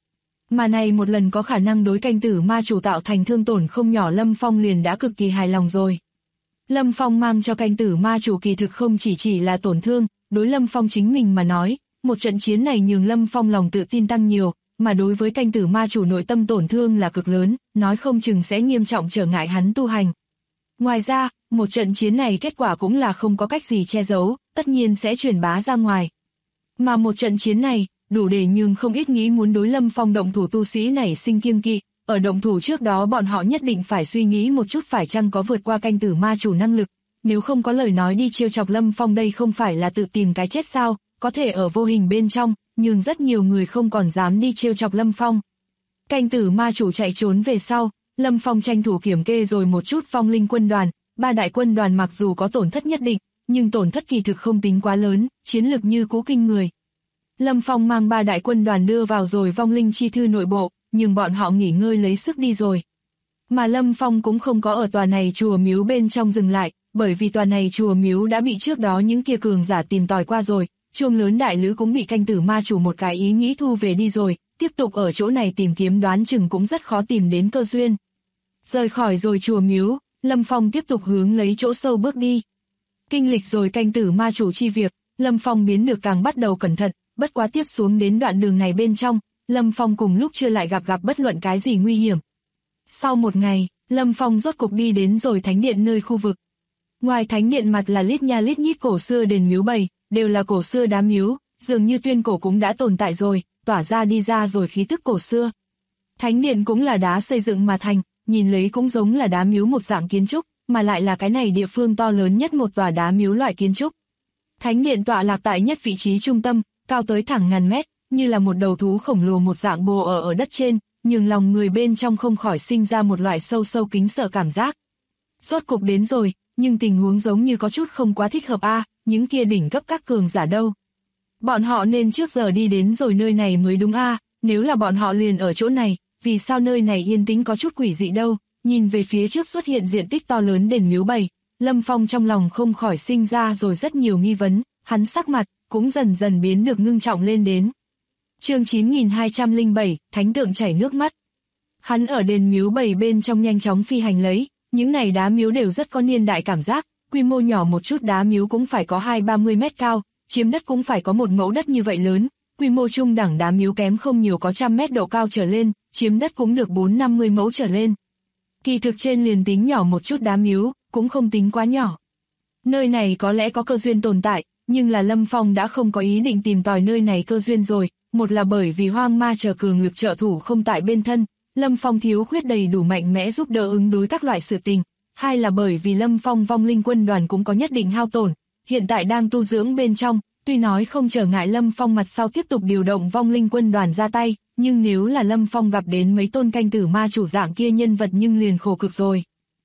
Mà này một lần có khả năng đối canh tử ma chủ tạo thành thương tổn không nhỏ, Lâm Phong liền đã cực kỳ hài lòng rồi. Lâm Phong mang cho canh tử ma chủ kỳ thực không chỉ là tổn thương, đối Lâm Phong chính mình mà nói, một trận chiến này nhường Lâm Phong lòng tự tin tăng nhiều, mà đối với canh tử ma chủ nội tâm tổn thương là cực lớn, nói không chừng sẽ nghiêm trọng trở ngại hắn tu hành. Ngoài ra, một trận chiến này kết quả cũng là không có cách gì che giấu, tất nhiên sẽ truyền bá ra ngoài. Mà một trận chiến này, đủ để nhường không ít nghĩ muốn đối Lâm Phong động thủ tu sĩ nảy sinh kiêng kỵ, ở động thủ trước đó bọn họ nhất định phải suy nghĩ một chút phải chăng có vượt qua canh tử ma chủ năng lực, nếu không có lời nói đi trêu chọc Lâm Phong đây không phải là tự tìm cái chết sao, có thể ở vô hình bên trong, nhưng rất nhiều người không còn dám đi trêu chọc Lâm Phong. Canh tử ma chủ chạy trốn về sau, Lâm Phong tranh thủ kiểm kê rồi một chút vong linh quân đoàn, 3 đại quân đoàn mặc dù có tổn thất nhất định, nhưng tổn thất kỳ thực không tính quá lớn, chiến lực như cũ kinh người. Lâm Phong mang 3 đại quân đoàn đưa vào rồi vong linh chi thư nội bộ, nhưng bọn họ nghỉ ngơi lấy sức đi rồi. Mà Lâm Phong cũng không có ở tòa này chùa miếu bên trong dừng lại, bởi vì tòa này chùa miếu đã bị trước đó những kia cường giả tìm tòi qua rồi, chuông lớn đại lữ cũng bị canh tử ma chủ một cái ý nghĩ thu về đi rồi, tiếp tục ở chỗ này tìm kiếm đoán chừng cũng rất khó tìm đến cơ duyên. Rời khỏi rồi chùa miếu, Lâm Phong tiếp tục hướng lấy chỗ sâu bước đi. Kinh lịch rồi canh tử ma chủ chi việc, Lâm Phong biến được càng bắt đầu cẩn thận, bất quá tiếp xuống đến đoạn đường này bên trong, Lâm Phong cùng lúc chưa lại gặp bất luận cái gì nguy hiểm. Sau một ngày, Lâm Phong rốt cục đi đến rồi thánh điện nơi khu vực. Ngoài thánh điện mặt là lít nha lít nhít cổ xưa đền miếu bày, đều là cổ xưa đá miếu, dường như tuyên cổ cũng đã tồn tại rồi, tỏa ra đi ra rồi khí tức cổ xưa. Thánh điện cũng là đá xây dựng mà thành, nhìn lấy cũng giống là đá miếu một dạng kiến trúc, mà lại là cái này địa phương to lớn nhất một tòa đá miếu loại kiến trúc. Thánh điện tọa lạc tại nhất vị trí trung tâm, cao tới thẳng ngàn mét, như là một đầu thú khổng lồ một dạng bồ ở đất trên, nhường lòng người bên trong không khỏi sinh ra một loại sâu sâu kính sợ cảm giác. Rốt cục đến rồi, nhưng tình huống giống như có chút không quá thích hợp những kia đỉnh cấp các cường giả đâu. Bọn họ nên trước giờ đi đến rồi nơi này mới đúng nếu là bọn họ liền ở chỗ này, vì sao nơi này yên tĩnh có chút quỷ dị đâu, nhìn về phía trước xuất hiện diện tích to lớn đền miếu bày, Lâm Phong trong lòng không khỏi sinh ra rồi rất nhiều nghi vấn, hắn sắc mặt cũng dần dần biến được ngưng trọng lên đến. Chương 9207, Thánh tượng chảy nước mắt. Hắn ở đền miếu bày bên trong nhanh chóng phi hành lấy, những này đá miếu đều rất có niên đại cảm giác, quy mô nhỏ một chút đá miếu cũng phải có 20-30 mét cao, chiếm đất cũng phải có một mẫu đất như vậy lớn, quy mô trung đẳng đá miếu kém không nhiều có 100 mét độ cao trở lên, chiếm đất cũng được 4-50 mẫu trở lên. Kỳ thực trên liền tính nhỏ một chút đá miếu, cũng không tính quá nhỏ. Nơi này có lẽ có cơ duyên tồn tại, nhưng là Lâm Phong đã không có ý định tìm tòi nơi này cơ duyên rồi, một là bởi vì hoang ma chờ cường lực trợ thủ không tại bên thân, Lâm Phong thiếu khuyết đầy đủ mạnh mẽ giúp đỡ ứng đối các loại sự tình, hai là bởi vì Lâm Phong vong linh quân đoàn cũng có nhất định hao tổn, hiện tại đang tu dưỡng bên trong, tuy nói không trở ngại Lâm Phong mặt sau tiếp tục điều động vong linh quân đoàn ra tay, nhưng nếu là Lâm Phong gặp đến mấy tôn canh tử ma chủ dạng kia nhân vật nhưng liền khổ cực rồi.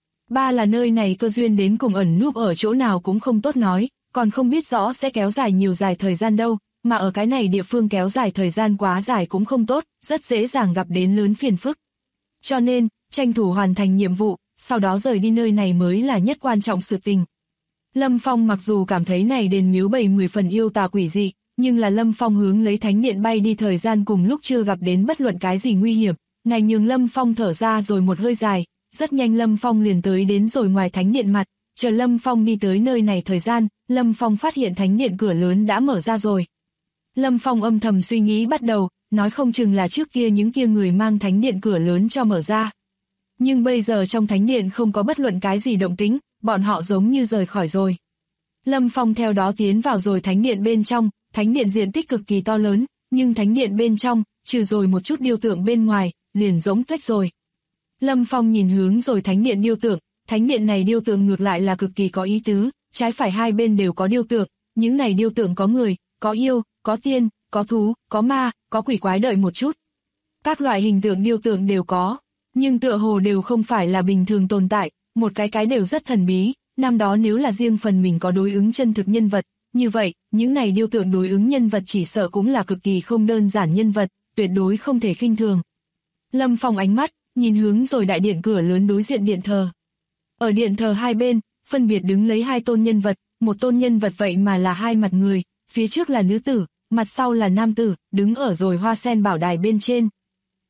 Ba là nơi này cơ duyên đến cùng ẩn núp ở chỗ nào cũng không tốt nói, còn không biết rõ sẽ kéo dài nhiều dài thời gian đâu, mà ở cái này địa phương kéo dài thời gian quá dài cũng không tốt, rất dễ dàng gặp đến lớn phiền phức. Cho nên, tranh thủ hoàn thành nhiệm vụ, sau đó rời đi nơi này mới là nhất quan trọng sự tình. Lâm Phong mặc dù cảm thấy này đền miếu bày 10 phần yêu tà quỷ dị, nhưng là Lâm Phong hướng lấy thánh điện bay đi thời gian cùng lúc chưa gặp đến bất luận cái gì nguy hiểm, này nhường Lâm Phong thở ra rồi một hơi dài, rất nhanh Lâm Phong liền tới đến rồi ngoài thánh điện mặt, chờ Lâm Phong đi tới nơi này thời gian, Lâm Phong phát hiện thánh điện cửa lớn đã mở ra rồi. Lâm Phong âm thầm suy nghĩ bắt đầu, nói không chừng là trước kia những kia người mang thánh điện cửa lớn cho mở ra. Nhưng bây giờ trong thánh điện không có bất luận cái gì động tĩnh, bọn họ giống như rời khỏi rồi. Lâm Phong theo đó tiến vào rồi thánh điện bên trong, thánh điện diện tích cực kỳ to lớn, nhưng thánh điện bên trong, trừ rồi một chút điêu tượng bên ngoài, liền rỗng tuếch rồi. Lâm Phong nhìn hướng rồi thánh điện điêu tượng, thánh điện này điêu tượng ngược lại là cực kỳ có ý tứ, trái phải hai bên đều có điêu tượng, những này điêu tượng có người, có yêu, có tiên, có thú, có ma, có quỷ quái đợi một chút. Các loại hình tượng điêu tượng đều có, nhưng tựa hồ đều không phải là bình thường tồn tại, một cái đều rất thần bí, năm đó nếu là riêng phần mình có đối ứng chân thực nhân vật, như vậy, những này điêu tượng đối ứng nhân vật chỉ sợ cũng là cực kỳ không đơn giản nhân vật, tuyệt đối không thể khinh thường. Lâm Phong ánh mắt, nhìn hướng rồi đại điện cửa lớn đối diện điện thờ. Ở điện thờ hai bên, phân biệt đứng lấy hai tôn nhân vật, một tôn nhân vật vậy mà là hai mặt người, phía trước là nữ tử, mặt sau là nam tử, đứng ở rồi hoa sen bảo đài bên trên.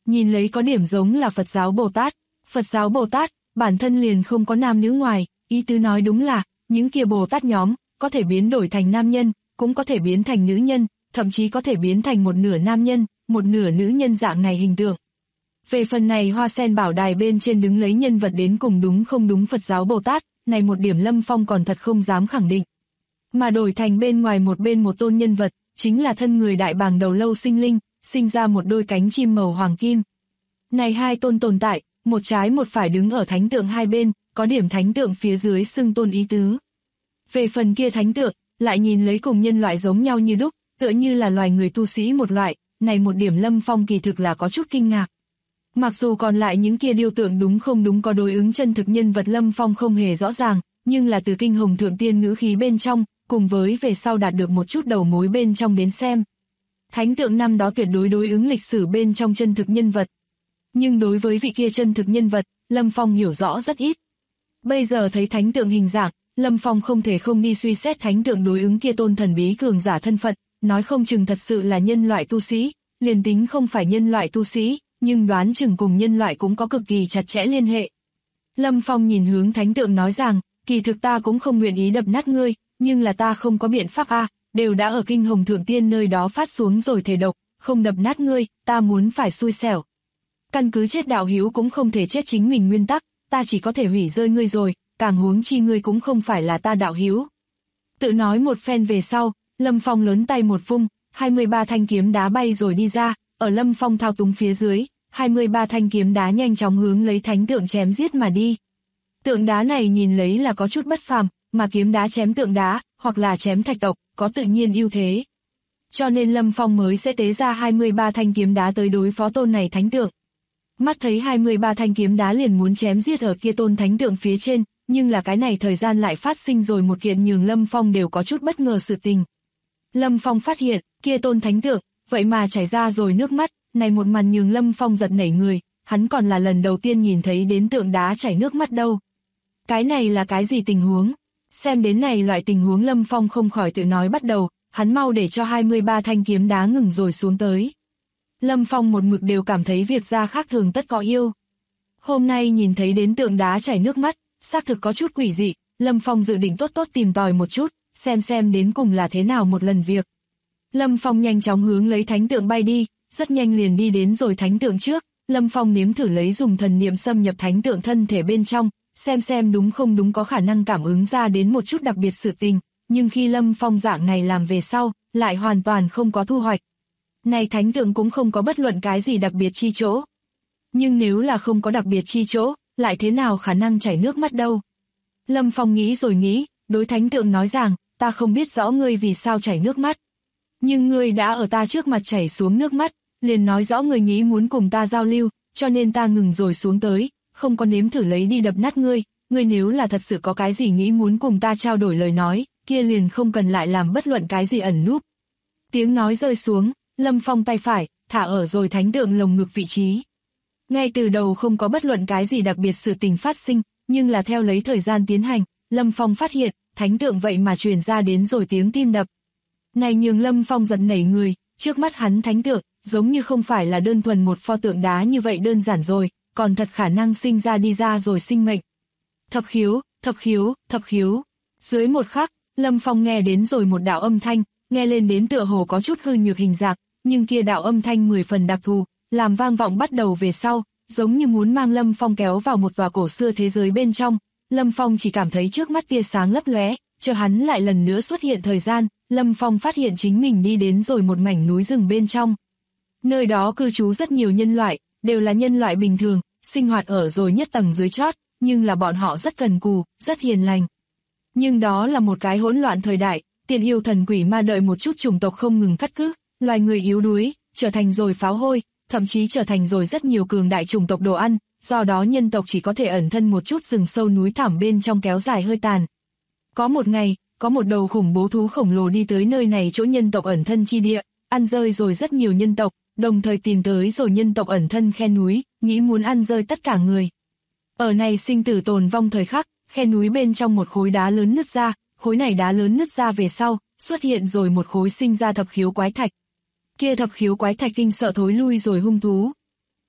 nhìn lấy có điểm giống là Phật giáo Bồ Tát. Phật giáo Bồ Tát, bản thân liền không có nam nữ ngoài, ý tứ nói đúng là, những kia Bồ Tát nhóm, có thể biến đổi thành nam nhân, cũng có thể biến thành nữ nhân, thậm chí có thể biến thành một nửa nam nhân, một nửa nữ nhân dạng này hình tượng. Về phần này hoa sen bảo đài bên trên đứng lấy nhân vật đến cùng đúng không đúng Phật giáo Bồ Tát, này một điểm Lâm Phong còn thật không dám khẳng định. Mà đổi thành bên ngoài một bên một tôn nhân vật, chính là thân người đại bàng đầu lâu sinh linh, sinh ra một đôi cánh chim màu hoàng kim. Này hai tôn tồn tại, một trái một phải đứng ở thánh tượng hai bên, có điểm thánh tượng phía dưới xưng tôn ý tứ. Về phần kia thánh tượng, lại nhìn lấy cùng nhân loại giống nhau như đúc, tựa như là loài người tu sĩ một loại, này một điểm Lâm Phong kỳ thực là có chút kinh ngạc. Mặc dù còn lại những kia điêu tượng đúng không đúng có đối ứng chân thực nhân vật Lâm Phong không hề rõ ràng, nhưng là từ kinh hồng thượng tiên ngữ khí bên trong, cùng với về sau đạt được một chút đầu mối bên trong đến xem. Thánh tượng năm đó tuyệt đối đối ứng lịch sử bên trong chân thực nhân vật. Nhưng đối với vị kia chân thực nhân vật, Lâm Phong hiểu rõ rất ít. Bây giờ thấy thánh tượng hình dạng, Lâm Phong không thể không đi suy xét thánh tượng đối ứng kia tôn thần bí cường giả thân phận, nói không chừng thật sự là nhân loại tu sĩ, liền tính không phải nhân loại tu sĩ, nhưng đoán chừng cùng nhân loại cũng có cực kỳ chặt chẽ liên hệ. Lâm Phong nhìn hướng thánh tượng nói rằng, kỳ thực ta cũng không nguyện ý đập nát ngươi, nhưng là ta không có biện pháp đều đã ở kinh hồng thượng tiên nơi đó phát xuống rồi thể độc, không đập nát ngươi, ta muốn phải xui xẻo. Căn cứ chết đạo hữu cũng không thể chết chính mình nguyên tắc, ta chỉ có thể hủy rơi ngươi rồi, càng huống chi ngươi cũng không phải là ta đạo hữu. Tự nói một phen về sau, Lâm Phong lớn tay một vung, 23 thanh kiếm đá bay rồi đi ra, ở Lâm Phong thao túng phía dưới, 23 thanh kiếm đá nhanh chóng hướng lấy thánh tượng chém giết mà đi. Tượng đá này nhìn lấy là có chút bất phàm, mà kiếm đá chém tượng đá, hoặc là chém thạch tộc, có tự nhiên ưu thế. Cho nên Lâm Phong mới sẽ tế ra 23 thanh kiếm đá tới đối phó tôn này thánh tượng. Mắt thấy 23 thanh kiếm đá liền muốn chém giết ở kia tôn thánh tượng phía trên, nhưng là cái này thời gian lại phát sinh rồi một kiện nhường Lâm Phong đều có chút bất ngờ sự tình. Lâm Phong phát hiện, kia tôn thánh tượng, vậy mà chảy ra rồi nước mắt, này một màn nhường Lâm Phong giật nảy người, hắn còn là lần đầu tiên nhìn thấy đến tượng đá chảy nước mắt đâu. Cái này là cái gì tình huống? Xem đến này loại tình huống Lâm Phong không khỏi tự nói bắt đầu, hắn mau để cho 23 thanh kiếm đá ngừng rồi xuống tới. Lâm Phong một mực đều cảm thấy việc ra khác thường tất có yêu. Hôm nay nhìn thấy đến tượng đá chảy nước mắt, xác thực có chút quỷ dị, Lâm Phong dự định tốt tìm tòi một chút, xem đến cùng là thế nào một lần việc. Lâm Phong nhanh chóng hướng lấy thánh tượng bay đi, rất nhanh liền đi đến rồi thánh tượng trước, Lâm Phong nếm thử lấy dùng thần niệm xâm nhập thánh tượng thân thể bên trong, xem đúng không đúng có khả năng cảm ứng ra đến một chút đặc biệt sự tình, nhưng khi Lâm Phong dạng này làm về sau, lại hoàn toàn không có thu hoạch. Này thánh tượng cũng không có bất luận cái gì đặc biệt chi chỗ. Nhưng nếu là không có đặc biệt chi chỗ, lại thế nào khả năng chảy nước mắt đâu? Lâm Phong nghĩ rồi nghĩ, đối thánh tượng nói rằng, ta không biết rõ ngươi vì sao chảy nước mắt. Nhưng ngươi đã ở ta trước mặt chảy xuống nước mắt, liền nói rõ ngươi nghĩ muốn cùng ta giao lưu, cho nên ta ngừng rồi xuống tới, không có nếm thử lấy đi đập nát ngươi, ngươi nếu là thật sự có cái gì nghĩ muốn cùng ta trao đổi lời nói, kia liền không cần lại làm bất luận cái gì ẩn núp. Tiếng nói rơi xuống, Lâm Phong tay phải, thả ở rồi thánh tượng lồng ngực vị trí. Ngay từ đầu không có bất luận cái gì đặc biệt sự tình phát sinh, nhưng là theo lấy thời gian tiến hành, Lâm Phong phát hiện, thánh tượng vậy mà truyền ra đến rồi tiếng tim đập. Này nhường Lâm Phong giật nảy người, trước mắt hắn thánh tượng, giống như không phải là đơn thuần một pho tượng đá như vậy đơn giản rồi, còn thật khả năng sinh ra đi ra rồi sinh mệnh. Thập khiếu, thập khiếu, thập khiếu. Dưới một khắc, Lâm Phong nghe đến rồi một đạo âm thanh, nghe lên đến tựa hồ có chút hư nhược hình dạng, nhưng kia đạo âm thanh 10 phần đặc thù, làm vang vọng bắt đầu về sau, giống như muốn mang Lâm Phong kéo vào một tòa cổ xưa thế giới bên trong. Lâm Phong chỉ cảm thấy trước mắt tia sáng lấp lóe, chờ hắn lại lần nữa xuất hiện thời gian, Lâm Phong phát hiện chính mình đi đến rồi một mảnh núi rừng bên trong. Nơi đó cư trú rất nhiều nhân loại, đều là nhân loại bình thường, sinh hoạt ở rồi nhất tầng dưới chót, nhưng là bọn họ rất cần cù, rất hiền lành. Nhưng đó là một cái hỗn loạn thời đại, tiền yêu thần quỷ ma đợi một chút chủng tộc không ngừng cắt cứ, loài người yếu đuối, trở thành rồi pháo hôi, thậm chí trở thành rồi rất nhiều cường đại chủng tộc đồ ăn, do đó nhân tộc chỉ có thể ẩn thân một chút rừng sâu núi thẳm bên trong kéo dài hơi tàn. Có một ngày, có một đầu khủng bố thú khổng lồ đi tới nơi này chỗ nhân tộc ẩn thân chi địa, ăn rơi rồi rất nhiều nhân tộc, đồng thời tìm tới rồi nhân tộc ẩn thân khe núi, nghĩ muốn ăn rơi tất cả người. Ở này sinh tử tồn vong thời khắc, khe núi bên trong một khối đá lớn nứt ra, khối này đá lớn nứt ra về sau, xuất hiện rồi một khối sinh ra thập khiếu quái thạch. Kia thập khiếu quái thạch kinh sợ thối lui rồi hung thú.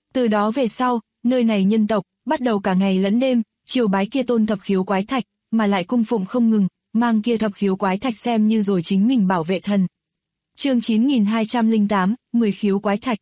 Từ đó về sau, nơi này nhân tộc bắt đầu cả ngày lẫn đêm triều bái kia tôn thập khiếu quái thạch, mà lại cung phụng không ngừng, mang kia thập khiếu quái thạch xem như rồi chính mình bảo vệ thần. Chương 9208, 10 khiếu quái thạch.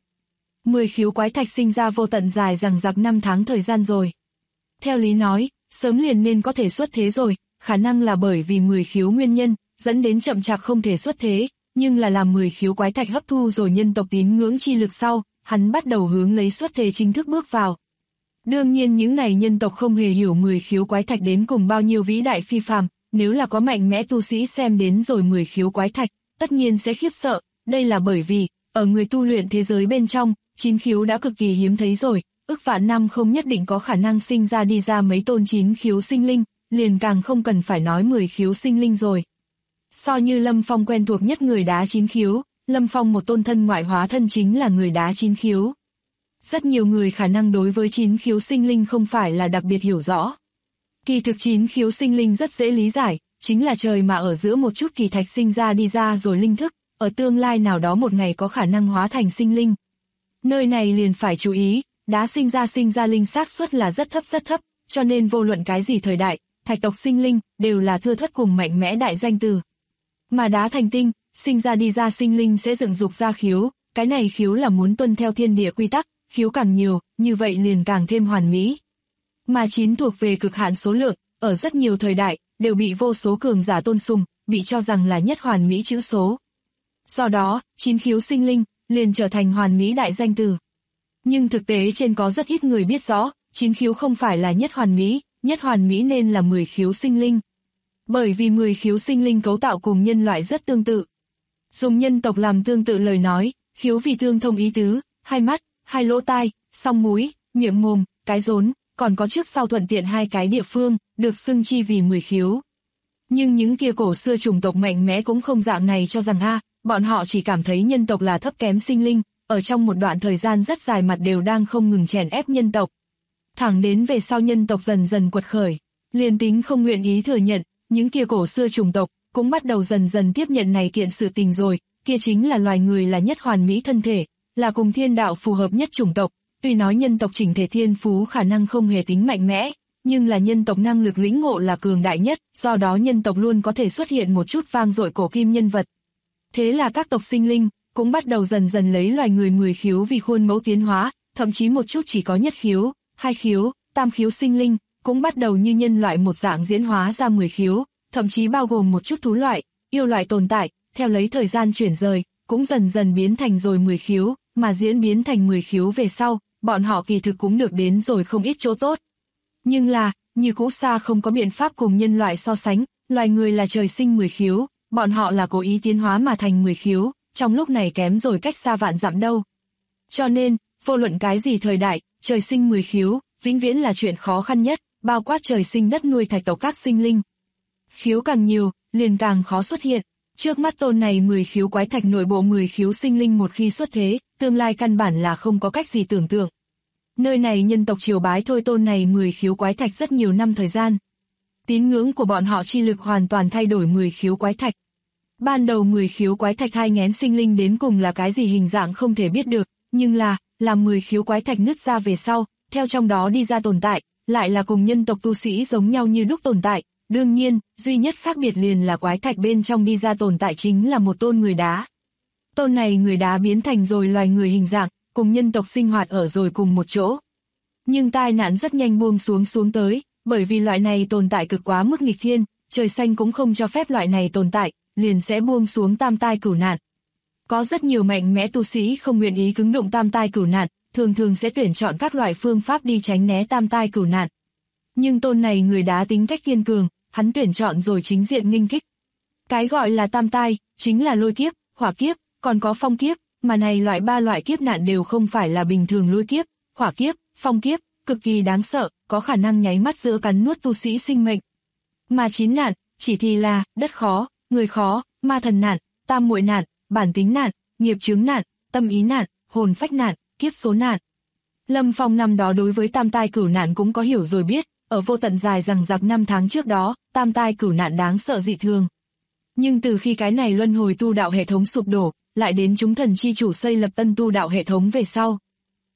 10 khiếu quái thạch sinh ra vô tận dài dằng dặc 5 tháng thời gian rồi. Theo lý nói, sớm liền nên có thể xuất thế rồi, khả năng là bởi vì 10 khiếu nguyên nhân, dẫn đến chậm chạp không thể xuất thế, nhưng là làm 10 khiếu quái thạch hấp thu rồi nhân tộc tín ngưỡng chi lực sau, hắn bắt đầu hướng lấy xuất thế chính thức bước vào. Đương nhiên những này nhân tộc không hề hiểu 10 khiếu quái thạch đến cùng bao nhiêu vĩ đại phi phàm, nếu là có mạnh mẽ tu sĩ xem đến rồi 10 khiếu quái thạch, tất nhiên sẽ khiếp sợ, đây là bởi vì, ở người tu luyện thế giới bên trong, 9 khiếu đã cực kỳ hiếm thấy rồi, ức vạn năm không nhất định có khả năng sinh ra đi ra mấy tôn 9 khiếu sinh linh, liền càng không cần phải nói 10 khiếu sinh linh rồi. So như Lâm Phong quen thuộc nhất người đá 9 khiếu, Lâm Phong một tôn thân ngoại hóa thân chính là người đá 9 khiếu. Rất nhiều người khả năng đối với 9 khiếu sinh linh không phải là đặc biệt hiểu rõ. Kỳ thực 9 khiếu sinh linh rất dễ lý giải, chính là trời mà ở giữa một chút kỳ thạch sinh ra đi ra rồi linh thức, ở tương lai nào đó một ngày có khả năng hóa thành sinh linh. Nơi này liền phải chú ý, đá sinh ra linh xác suất là rất thấp, cho nên vô luận cái gì thời đại, thạch tộc sinh linh đều là thưa thất cùng mạnh mẽ đại danh từ. Mà đá thành tinh, sinh ra đi ra sinh linh sẽ dựng dục ra khiếu, cái này khiếu là muốn tuân theo thiên địa quy tắc, khiếu càng nhiều, như vậy liền càng thêm hoàn mỹ. Mà 9 thuộc về cực hạn số lượng, ở rất nhiều thời đại, đều bị vô số cường giả tôn sùng, bị cho rằng là nhất hoàn mỹ chữ số. Do đó, 9 khiếu sinh linh, liền trở thành hoàn mỹ đại danh từ. Nhưng thực tế trên có rất ít người biết rõ, 9 khiếu không phải là nhất hoàn mỹ nên là 10 khiếu sinh linh. Bởi vì 10 khiếu sinh linh cấu tạo cùng nhân loại rất tương tự. Dùng nhân tộc làm tương tự lời nói, khiếu vì tương thông ý tứ, hai mắt, hai lỗ tai, song mũi, miệng mồm, cái rốn, còn có trước sau thuận tiện hai cái địa phương, được xưng chi vì 10 khiếu. Nhưng những kia cổ xưa chủng tộc mạnh mẽ cũng không dạng này cho rằng bọn họ chỉ cảm thấy nhân tộc là thấp kém sinh linh, ở trong một đoạn thời gian rất dài mặt đều đang không ngừng chèn ép nhân tộc. Thẳng đến về sau nhân tộc dần dần quật khởi, liền tính không nguyện ý thừa nhận, những kia cổ xưa chủng tộc cũng bắt đầu dần dần tiếp nhận này kiện sự tình rồi, kia chính là loài người là nhất hoàn mỹ thân thể, là cùng thiên đạo phù hợp nhất chủng tộc, tuy nói nhân tộc chỉnh thể thiên phú khả năng không hề tính mạnh mẽ, nhưng là nhân tộc năng lực lĩnh ngộ là cường đại nhất, do đó nhân tộc luôn có thể xuất hiện một chút vang dội cổ kim nhân vật. Thế là các tộc sinh linh cũng bắt đầu dần dần lấy loài người 10 khiếu vì khuôn mẫu tiến hóa, thậm chí một chút chỉ có nhất khiếu, hai khiếu, tam khiếu sinh linh cũng bắt đầu như nhân loại một dạng diễn hóa ra 10 khiếu, thậm chí bao gồm một chút thú loại, yêu loại tồn tại, theo lấy thời gian chuyển rời, cũng dần dần biến thành rồi 10 khiếu, mà diễn biến thành 10 khiếu về sau, bọn họ kỳ thực cũng được đến rồi không ít chỗ tốt. Nhưng là, như cũ xa không có biện pháp cùng nhân loại so sánh, loài người là trời sinh 10 khiếu, bọn họ là cố ý tiến hóa mà thành 10 khiếu, trong lúc này kém rồi cách xa vạn dặm đâu. Cho nên, vô luận cái gì thời đại, trời sinh 10 khiếu, vĩnh viễn là chuyện khó khăn nhất, bao quát trời sinh đất nuôi thạch tộc các sinh linh. Khiếu càng nhiều, liền càng khó xuất hiện. Trước mắt tôn này 10 khiếu quái thạch nội bộ 10 khiếu sinh linh một khi xuất thế, tương lai căn bản là không có cách gì tưởng tượng. Nơi này nhân tộc triều bái thôi tôn này 10 khiếu quái thạch rất nhiều năm thời gian. Tín ngưỡng của bọn họ chi lực hoàn toàn thay đổi 10 khiếu quái thạch. Ban đầu 10 khiếu quái thạch thai nghén sinh linh đến cùng là cái gì hình dạng không thể biết được, nhưng là 10 khiếu quái thạch nứt ra về sau, theo trong đó đi ra tồn tại, lại là cùng nhân tộc tu sĩ giống nhau như đúc tồn tại. Đương nhiên, duy nhất khác biệt liền là quái thạch bên trong đi ra tồn tại chính là một tôn người đá. Tôn này người đá biến thành rồi loài người hình dạng, cùng nhân tộc sinh hoạt ở rồi cùng một chỗ. Nhưng tai nạn rất nhanh buông xuống tới, bởi vì loại này tồn tại cực quá mức nghịch thiên, trời xanh cũng không cho phép loại này tồn tại, liền sẽ buông xuống tam tai cửu nạn. Có rất nhiều mạnh mẽ tu sĩ không nguyện ý cứng đụng tam tai cửu nạn, thường sẽ tuyển chọn các loại phương pháp đi tránh né tam tai cửu nạn. Nhưng tôn này người đá tính cách kiên cường, hắn tuyển chọn rồi chính diện nghênh kích. Cái gọi là tam tai, chính là lôi kiếp, hỏa kiếp, còn có phong kiếp, mà này ba loại kiếp nạn đều không phải là bình thường lôi kiếp, hỏa kiếp, phong kiếp, cực kỳ đáng sợ, có khả năng nháy mắt giữa cắn nuốt tu sĩ sinh mệnh. Mà 9 nạn, chỉ thì là đất khó, người khó, ma thần nạn, tam muội nạn, bản tính nạn, nghiệp chướng nạn, tâm ý nạn, hồn phách nạn, kiếp số nạn. Lâm Phong năm đó đối với tam tai cửu nạn cũng có hiểu rồi biết, ở vô tận dài rằng giặc 5 tháng trước đó, tam tai cửu nạn đáng sợ dị thường. Nhưng từ khi cái này luân hồi tu đạo hệ thống sụp đổ, lại đến chúng thần chi chủ xây lập tân tu đạo hệ thống về sau.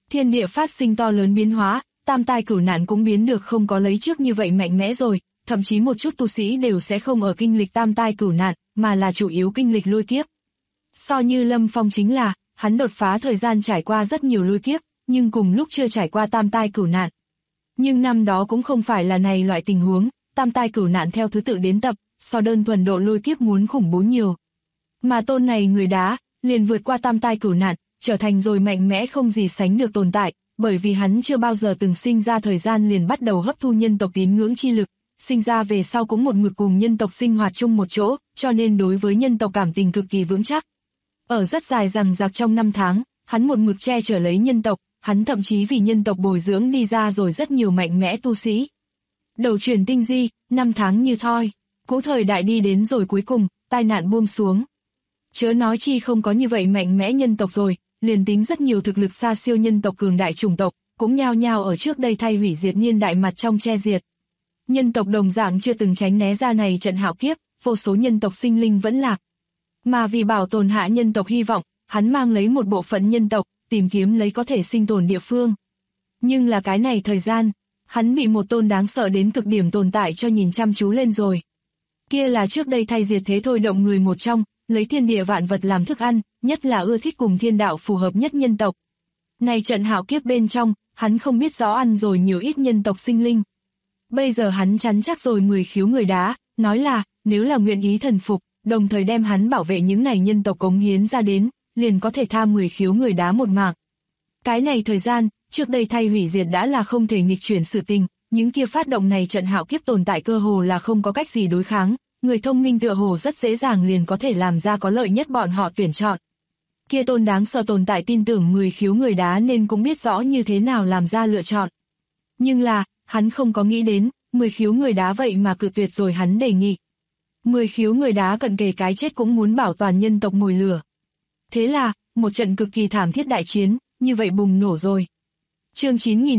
thiên địa phát sinh to lớn biến hóa, tam tai cửu nạn cũng biến được không có lấy trước như vậy mạnh mẽ rồi, thậm chí một chút tu sĩ đều sẽ không ở kinh lịch tam tai cửu nạn, mà là chủ yếu kinh lịch lôi kiếp. So như Lâm Phong chính là, hắn đột phá thời gian trải qua rất nhiều lôi kiếp, nhưng cùng lúc chưa trải qua tam tai cửu nạn. Nhưng năm đó cũng không phải là này loại tình huống, tam tai cửu nạn theo thứ tự đến tập, so đơn thuần độ lôi kiếp muốn khủng bố nhiều. Mà tôn này người đá, liền vượt qua tam tai cửu nạn, trở thành rồi mạnh mẽ không gì sánh được tồn tại, bởi vì hắn chưa bao giờ từng sinh ra thời gian liền bắt đầu hấp thu nhân tộc tín ngưỡng chi lực, sinh ra về sau cũng một mực cùng nhân tộc sinh hoạt chung một chỗ, cho nên đối với nhân tộc cảm tình cực kỳ vững chắc. Ở rất dài rằng rạc trong 5 tháng, hắn một mực che chở lấy nhân tộc, hắn thậm chí vì nhân tộc bồi dưỡng đi ra rồi rất nhiều mạnh mẽ tu sĩ. Đầu chuyển tinh di, 5 tháng như thoi, cũ thời đại đi đến rồi cuối cùng, tai nạn buông xuống. Chớ nói chi không có như vậy mạnh mẽ nhân tộc rồi, liền tính rất nhiều thực lực xa siêu nhân tộc cường đại chủng tộc, cũng nhao nhao ở trước đây thay hủy diệt niên đại mặt trong che diệt. Nhân tộc đồng dạng chưa từng tránh né ra này trận hạo kiếp, vô số nhân tộc sinh linh vẫn lạc. Mà vì bảo tồn hạ nhân tộc hy vọng, hắn mang lấy một bộ phận nhân tộc, tìm kiếm lấy có thể sinh tồn địa phương. Nhưng là cái này thời gian, hắn bị một tôn đáng sợ đến cực điểm tồn tại cho nhìn chăm chú lên rồi. Kia là trước đây thay diệt thế thôi động người một trong, lấy thiên địa vạn vật làm thức ăn, nhất là ưa thích cùng thiên đạo phù hợp nhất nhân tộc. Này trận hạo kiếp bên trong, hắn không biết rõ ăn rồi nhiều ít nhân tộc sinh linh. Bây giờ hắn chắn chắc rồi 10 khiếu người đá, nói là, nếu là nguyện ý thần phục, đồng thời đem hắn bảo vệ những này nhân tộc cống hiến ra đến, liền có thể tha 10 khiếu người đá một mạng. Cái này thời gian, trước đây thay hủy diệt đã là không thể nghịch chuyển sự tình, những kia phát động này trận hạo kiếp tồn tại cơ hồ là không có cách gì đối kháng, người thông minh tựa hồ rất dễ dàng liền có thể làm ra có lợi nhất bọn họ tuyển chọn. Kia tôn đáng sợ tồn tại tin tưởng 10 khiếu người đá nên cũng biết rõ như thế nào làm ra lựa chọn. Nhưng là, hắn không có nghĩ đến, 10 khiếu người đá vậy mà cự tuyệt rồi hắn đề nghị. 10 khiếu người đá cận kề cái chết cũng muốn bảo toàn nhân tộc mồi lửa. Thế là, một trận cực kỳ thảm thiết đại chiến, như vậy bùng nổ rồi. Chương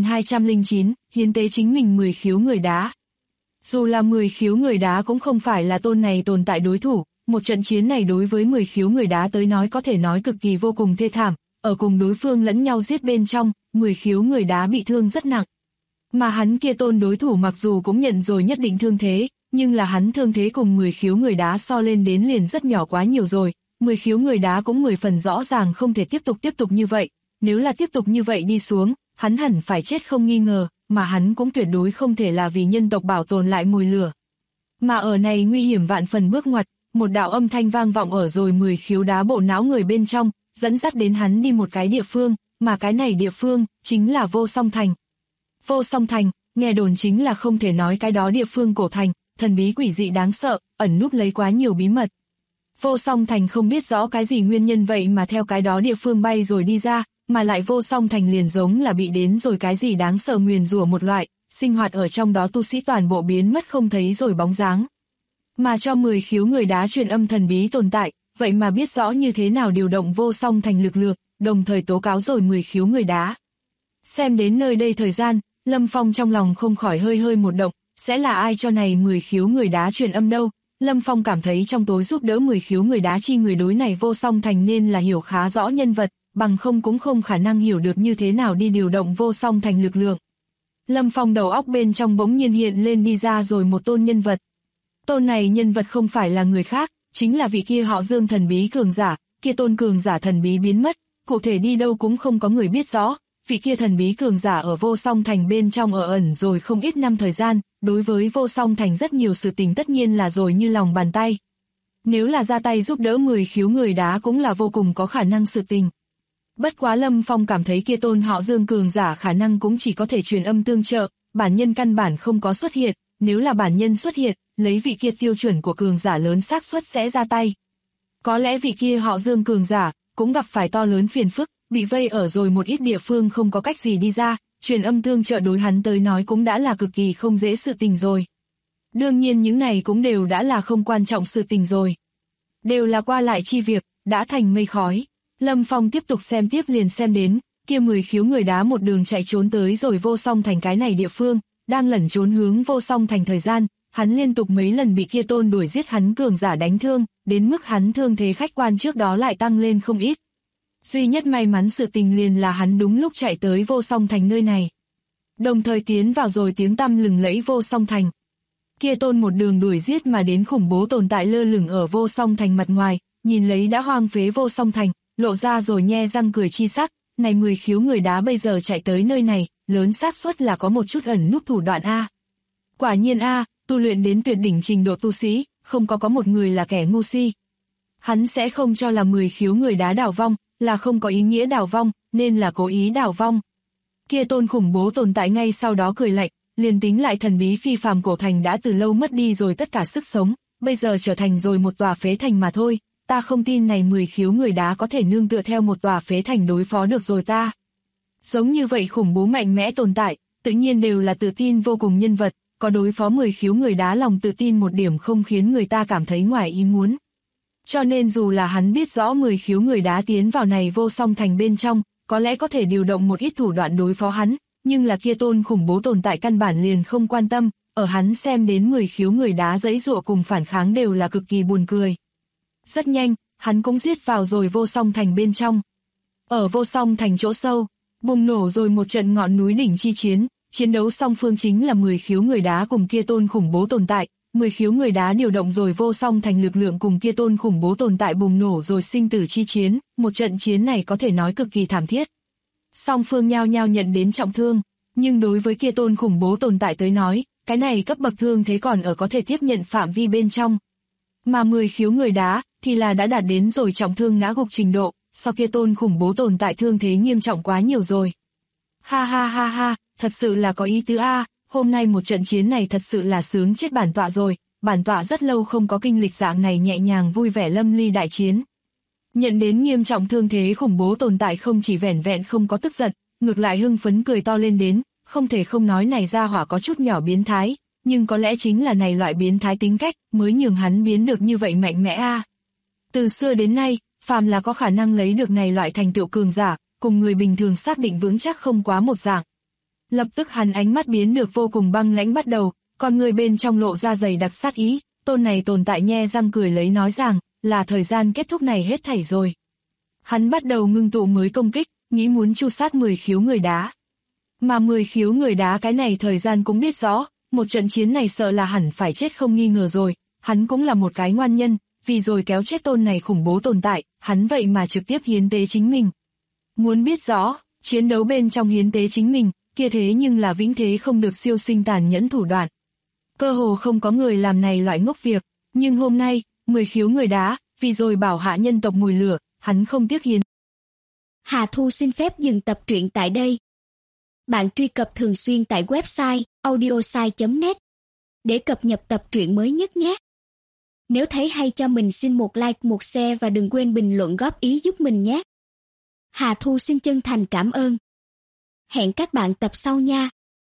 9209, hiến tế chính mình 10 khiếu người đá. Dù là 10 khiếu người đá cũng không phải là tôn này tồn tại đối thủ, một trận chiến này đối với 10 khiếu người đá tới nói có thể nói cực kỳ vô cùng thê thảm, ở cùng đối phương lẫn nhau giết bên trong, 10 khiếu người đá bị thương rất nặng. Mà hắn kia tôn đối thủ mặc dù cũng nhận rồi nhất định thương thế, nhưng là hắn thương thế cùng 10 khiếu người đá so lên đến liền rất nhỏ quá nhiều rồi, 10 khiếu người đá cũng 10 phần rõ ràng không thể tiếp tục như vậy, nếu là tiếp tục như vậy đi xuống, hắn hẳn phải chết không nghi ngờ, mà hắn cũng tuyệt đối không thể là vì nhân tộc bảo tồn lại mồi lửa. Mà ở này nguy hiểm vạn phần bước ngoặt, một đạo âm thanh vang vọng ở rồi 10 khiếu đá bộ não người bên trong, dẫn dắt đến hắn đi một cái địa phương, mà cái này địa phương chính là Vô Song Thành. Vô Song Thành, nghe đồn chính là không thể nói cái đó địa phương cổ thành, thần bí quỷ dị đáng sợ, ẩn núp lấy quá nhiều bí mật. Vô Song Thành không biết rõ cái gì nguyên nhân vậy mà theo cái đó địa phương bay rồi đi ra, mà lại Vô Song Thành liền giống là bị đến rồi cái gì đáng sợ nguyền rủa một loại, sinh hoạt ở trong đó tu sĩ toàn bộ biến mất không thấy rồi bóng dáng. Mà cho 10 khiếu người đá truyền âm thần bí tồn tại, vậy mà biết rõ như thế nào điều động Vô Song Thành lực lượng, đồng thời tố cáo rồi 10 khiếu người đá. Xem đến nơi đây thời gian, Lâm Phong trong lòng không khỏi hơi một động, sẽ là ai cho này 10 khiếu người đá truyền âm đâu. Lâm Phong cảm thấy trong tối giúp đỡ 10 khiếu người đá chi người đối này Vô Song Thành nên là hiểu khá rõ nhân vật, bằng không cũng không khả năng hiểu được như thế nào đi điều động Vô Song Thành lực lượng. Lâm Phong đầu óc bên trong bỗng nhiên hiện lên đi ra rồi một tôn nhân vật. Tôn này nhân vật không phải là người khác, chính là vị kia họ Dương thần bí cường giả, kia tôn cường giả thần bí biến mất, cụ thể đi đâu cũng không có người biết rõ. Vị kia thần bí cường giả ở Vô Song Thành bên trong ở ẩn rồi không ít năm thời gian, đối với Vô Song Thành rất nhiều sự tình tất nhiên là rồi như lòng bàn tay. Nếu là ra tay giúp đỡ 10 khiếu người đá cũng là vô cùng có khả năng sự tình. Bất quá Lâm Phong cảm thấy kia tôn họ Dương cường giả khả năng cũng chỉ có thể truyền âm tương trợ, bản nhân căn bản không có xuất hiện, nếu là bản nhân xuất hiện, lấy vị kia tiêu chuẩn của cường giả lớn xác suất sẽ ra tay. Có lẽ vị kia họ Dương cường giả cũng gặp phải to lớn phiền phức, bị vây ở rồi một ít địa phương không có cách gì đi ra, truyền âm tương trợ đối hắn tới nói cũng đã là cực kỳ không dễ sự tình rồi. Đương nhiên những này cũng đều đã là không quan trọng sự tình rồi. Đều là qua lại chi việc, đã thành mây khói. Lâm Phong tiếp tục xem tiếp liền xem đến, kia 10 khiếu người đá một đường chạy trốn tới rồi Vô Song Thành cái này địa phương, đang lẩn trốn hướng Vô Song Thành thời gian, hắn liên tục mấy lần bị kia tôn đuổi giết hắn cường giả đánh thương, đến mức hắn thương thế khách quan trước đó lại tăng lên không ít. Duy nhất may mắn sự tình liền là hắn đúng lúc chạy tới Vô Song Thành nơi này. Đồng thời tiến vào rồi tiếng tăm lừng lẫy Vô Song Thành. Kia Tôn một đường đuổi giết mà đến khủng bố tồn tại lơ lửng ở Vô Song Thành mặt ngoài, nhìn lấy đã hoang phế Vô Song Thành, lộ ra rồi nhe răng cười chi sắc, này 10 khiếu người đá bây giờ chạy tới nơi này, lớn xác suất là có một chút ẩn núp thủ đoạn a. Quả nhiên a, tu luyện đến tuyệt đỉnh trình độ tu sĩ, không có một người là kẻ ngu si. Hắn sẽ không cho là 10 khiếu người đá đảo vong, là không có ý nghĩa đảo vong, nên là cố ý đảo vong. Kia Tôn khủng bố tồn tại ngay sau đó cười lạnh, liền tính lại thần bí phi phàm cổ thành đã từ lâu mất đi rồi tất cả sức sống, bây giờ trở thành rồi một tòa phế thành mà thôi, ta không tin này 10 khiếu người đá có thể nương tựa theo một tòa phế thành đối phó được rồi ta. Giống như vậy khủng bố mạnh mẽ tồn tại, tự nhiên đều là tự tin vô cùng nhân vật, có đối phó 10 khiếu người đá lòng tự tin một điểm không khiến người ta cảm thấy ngoài ý muốn. Cho nên dù là hắn biết rõ 10 khiếu người đá tiến vào này Vô Song Thành bên trong, có lẽ có thể điều động một ít thủ đoạn đối phó hắn, nhưng là kia Tôn khủng bố tồn tại căn bản liền không quan tâm, ở hắn xem đến 10 khiếu người đá giãy giụa cùng phản kháng đều là cực kỳ buồn cười. Rất nhanh, hắn cũng giết vào rồi Vô Song Thành bên trong. Ở Vô Song Thành chỗ sâu, bùng nổ rồi một trận ngọn núi đỉnh chi chiến, chiến đấu song phương chính là 10 khiếu người đá cùng kia Tôn khủng bố tồn tại. 10 khiếu người đá điều động rồi Vô Song Thành lực lượng cùng kia Tôn khủng bố tồn tại bùng nổ rồi sinh tử chi chiến, một trận chiến này có thể nói cực kỳ thảm thiết. Song phương nhao nhao nhận đến trọng thương, nhưng đối với kia Tôn khủng bố tồn tại tới nói, cái này cấp bậc thương thế còn ở có thể tiếp nhận phạm vi bên trong. Mà 10 khiếu người đá thì là đã đạt đến rồi trọng thương ngã gục trình độ, sau kia Tôn khủng bố tồn tại thương thế nghiêm trọng quá nhiều rồi. Ha ha ha ha, thật sự là có ý tứ a. Hôm nay một trận chiến này thật sự là sướng chết bản tọa rồi, bản tọa rất lâu không có kinh lịch dạng này nhẹ nhàng vui vẻ lâm ly đại chiến. Nhận đến nghiêm trọng thương thế khủng bố tồn tại không chỉ vẻn vẹn không có tức giận, ngược lại hưng phấn cười to lên đến, không thể không nói này ra hỏa có chút nhỏ biến thái, nhưng có lẽ chính là này loại biến thái tính cách mới nhường hắn biến được như vậy mạnh mẽ a. Từ xưa đến nay, phàm là có khả năng lấy được này loại thành tựu cường giả, cùng người bình thường xác định vững chắc không quá một dạng. Lập tức hắn ánh mắt biến được vô cùng băng lãnh bắt đầu, con người bên trong lộ ra dày đặc sát ý, Tôn này tồn tại nhe răng cười lấy nói rằng, là thời gian kết thúc này hết thảy rồi. Hắn bắt đầu ngưng tụ mới công kích, nghĩ muốn tru sát 10 khiếu người đá. Mà 10 khiếu người đá cái này thời gian cũng biết rõ, một trận chiến này sợ là hẳn phải chết không nghi ngờ rồi, hắn cũng là một cái ngoan nhân, vì rồi kéo chết Tôn này khủng bố tồn tại, hắn vậy mà trực tiếp hiến tế chính mình. Muốn biết rõ, chiến đấu bên trong hiến tế chính mình, kia thế nhưng là vĩnh thế không được siêu sinh tàn nhẫn thủ đoạn. Cơ hồ không có người làm này loại ngốc việc, nhưng hôm nay, 10 khiếu người đá, vì rồi bảo hạ nhân tộc mùi lửa, hắn không tiếc hiến. Hà Thu xin phép dừng tập truyện tại đây. Bạn truy cập thường xuyên tại website audiosai.net để cập nhật tập truyện mới nhất nhé. Nếu thấy hay cho mình xin một like, một share và đừng quên bình luận góp ý giúp mình nhé. Hà Thu xin chân thành cảm ơn. Hẹn các bạn tập sau nha.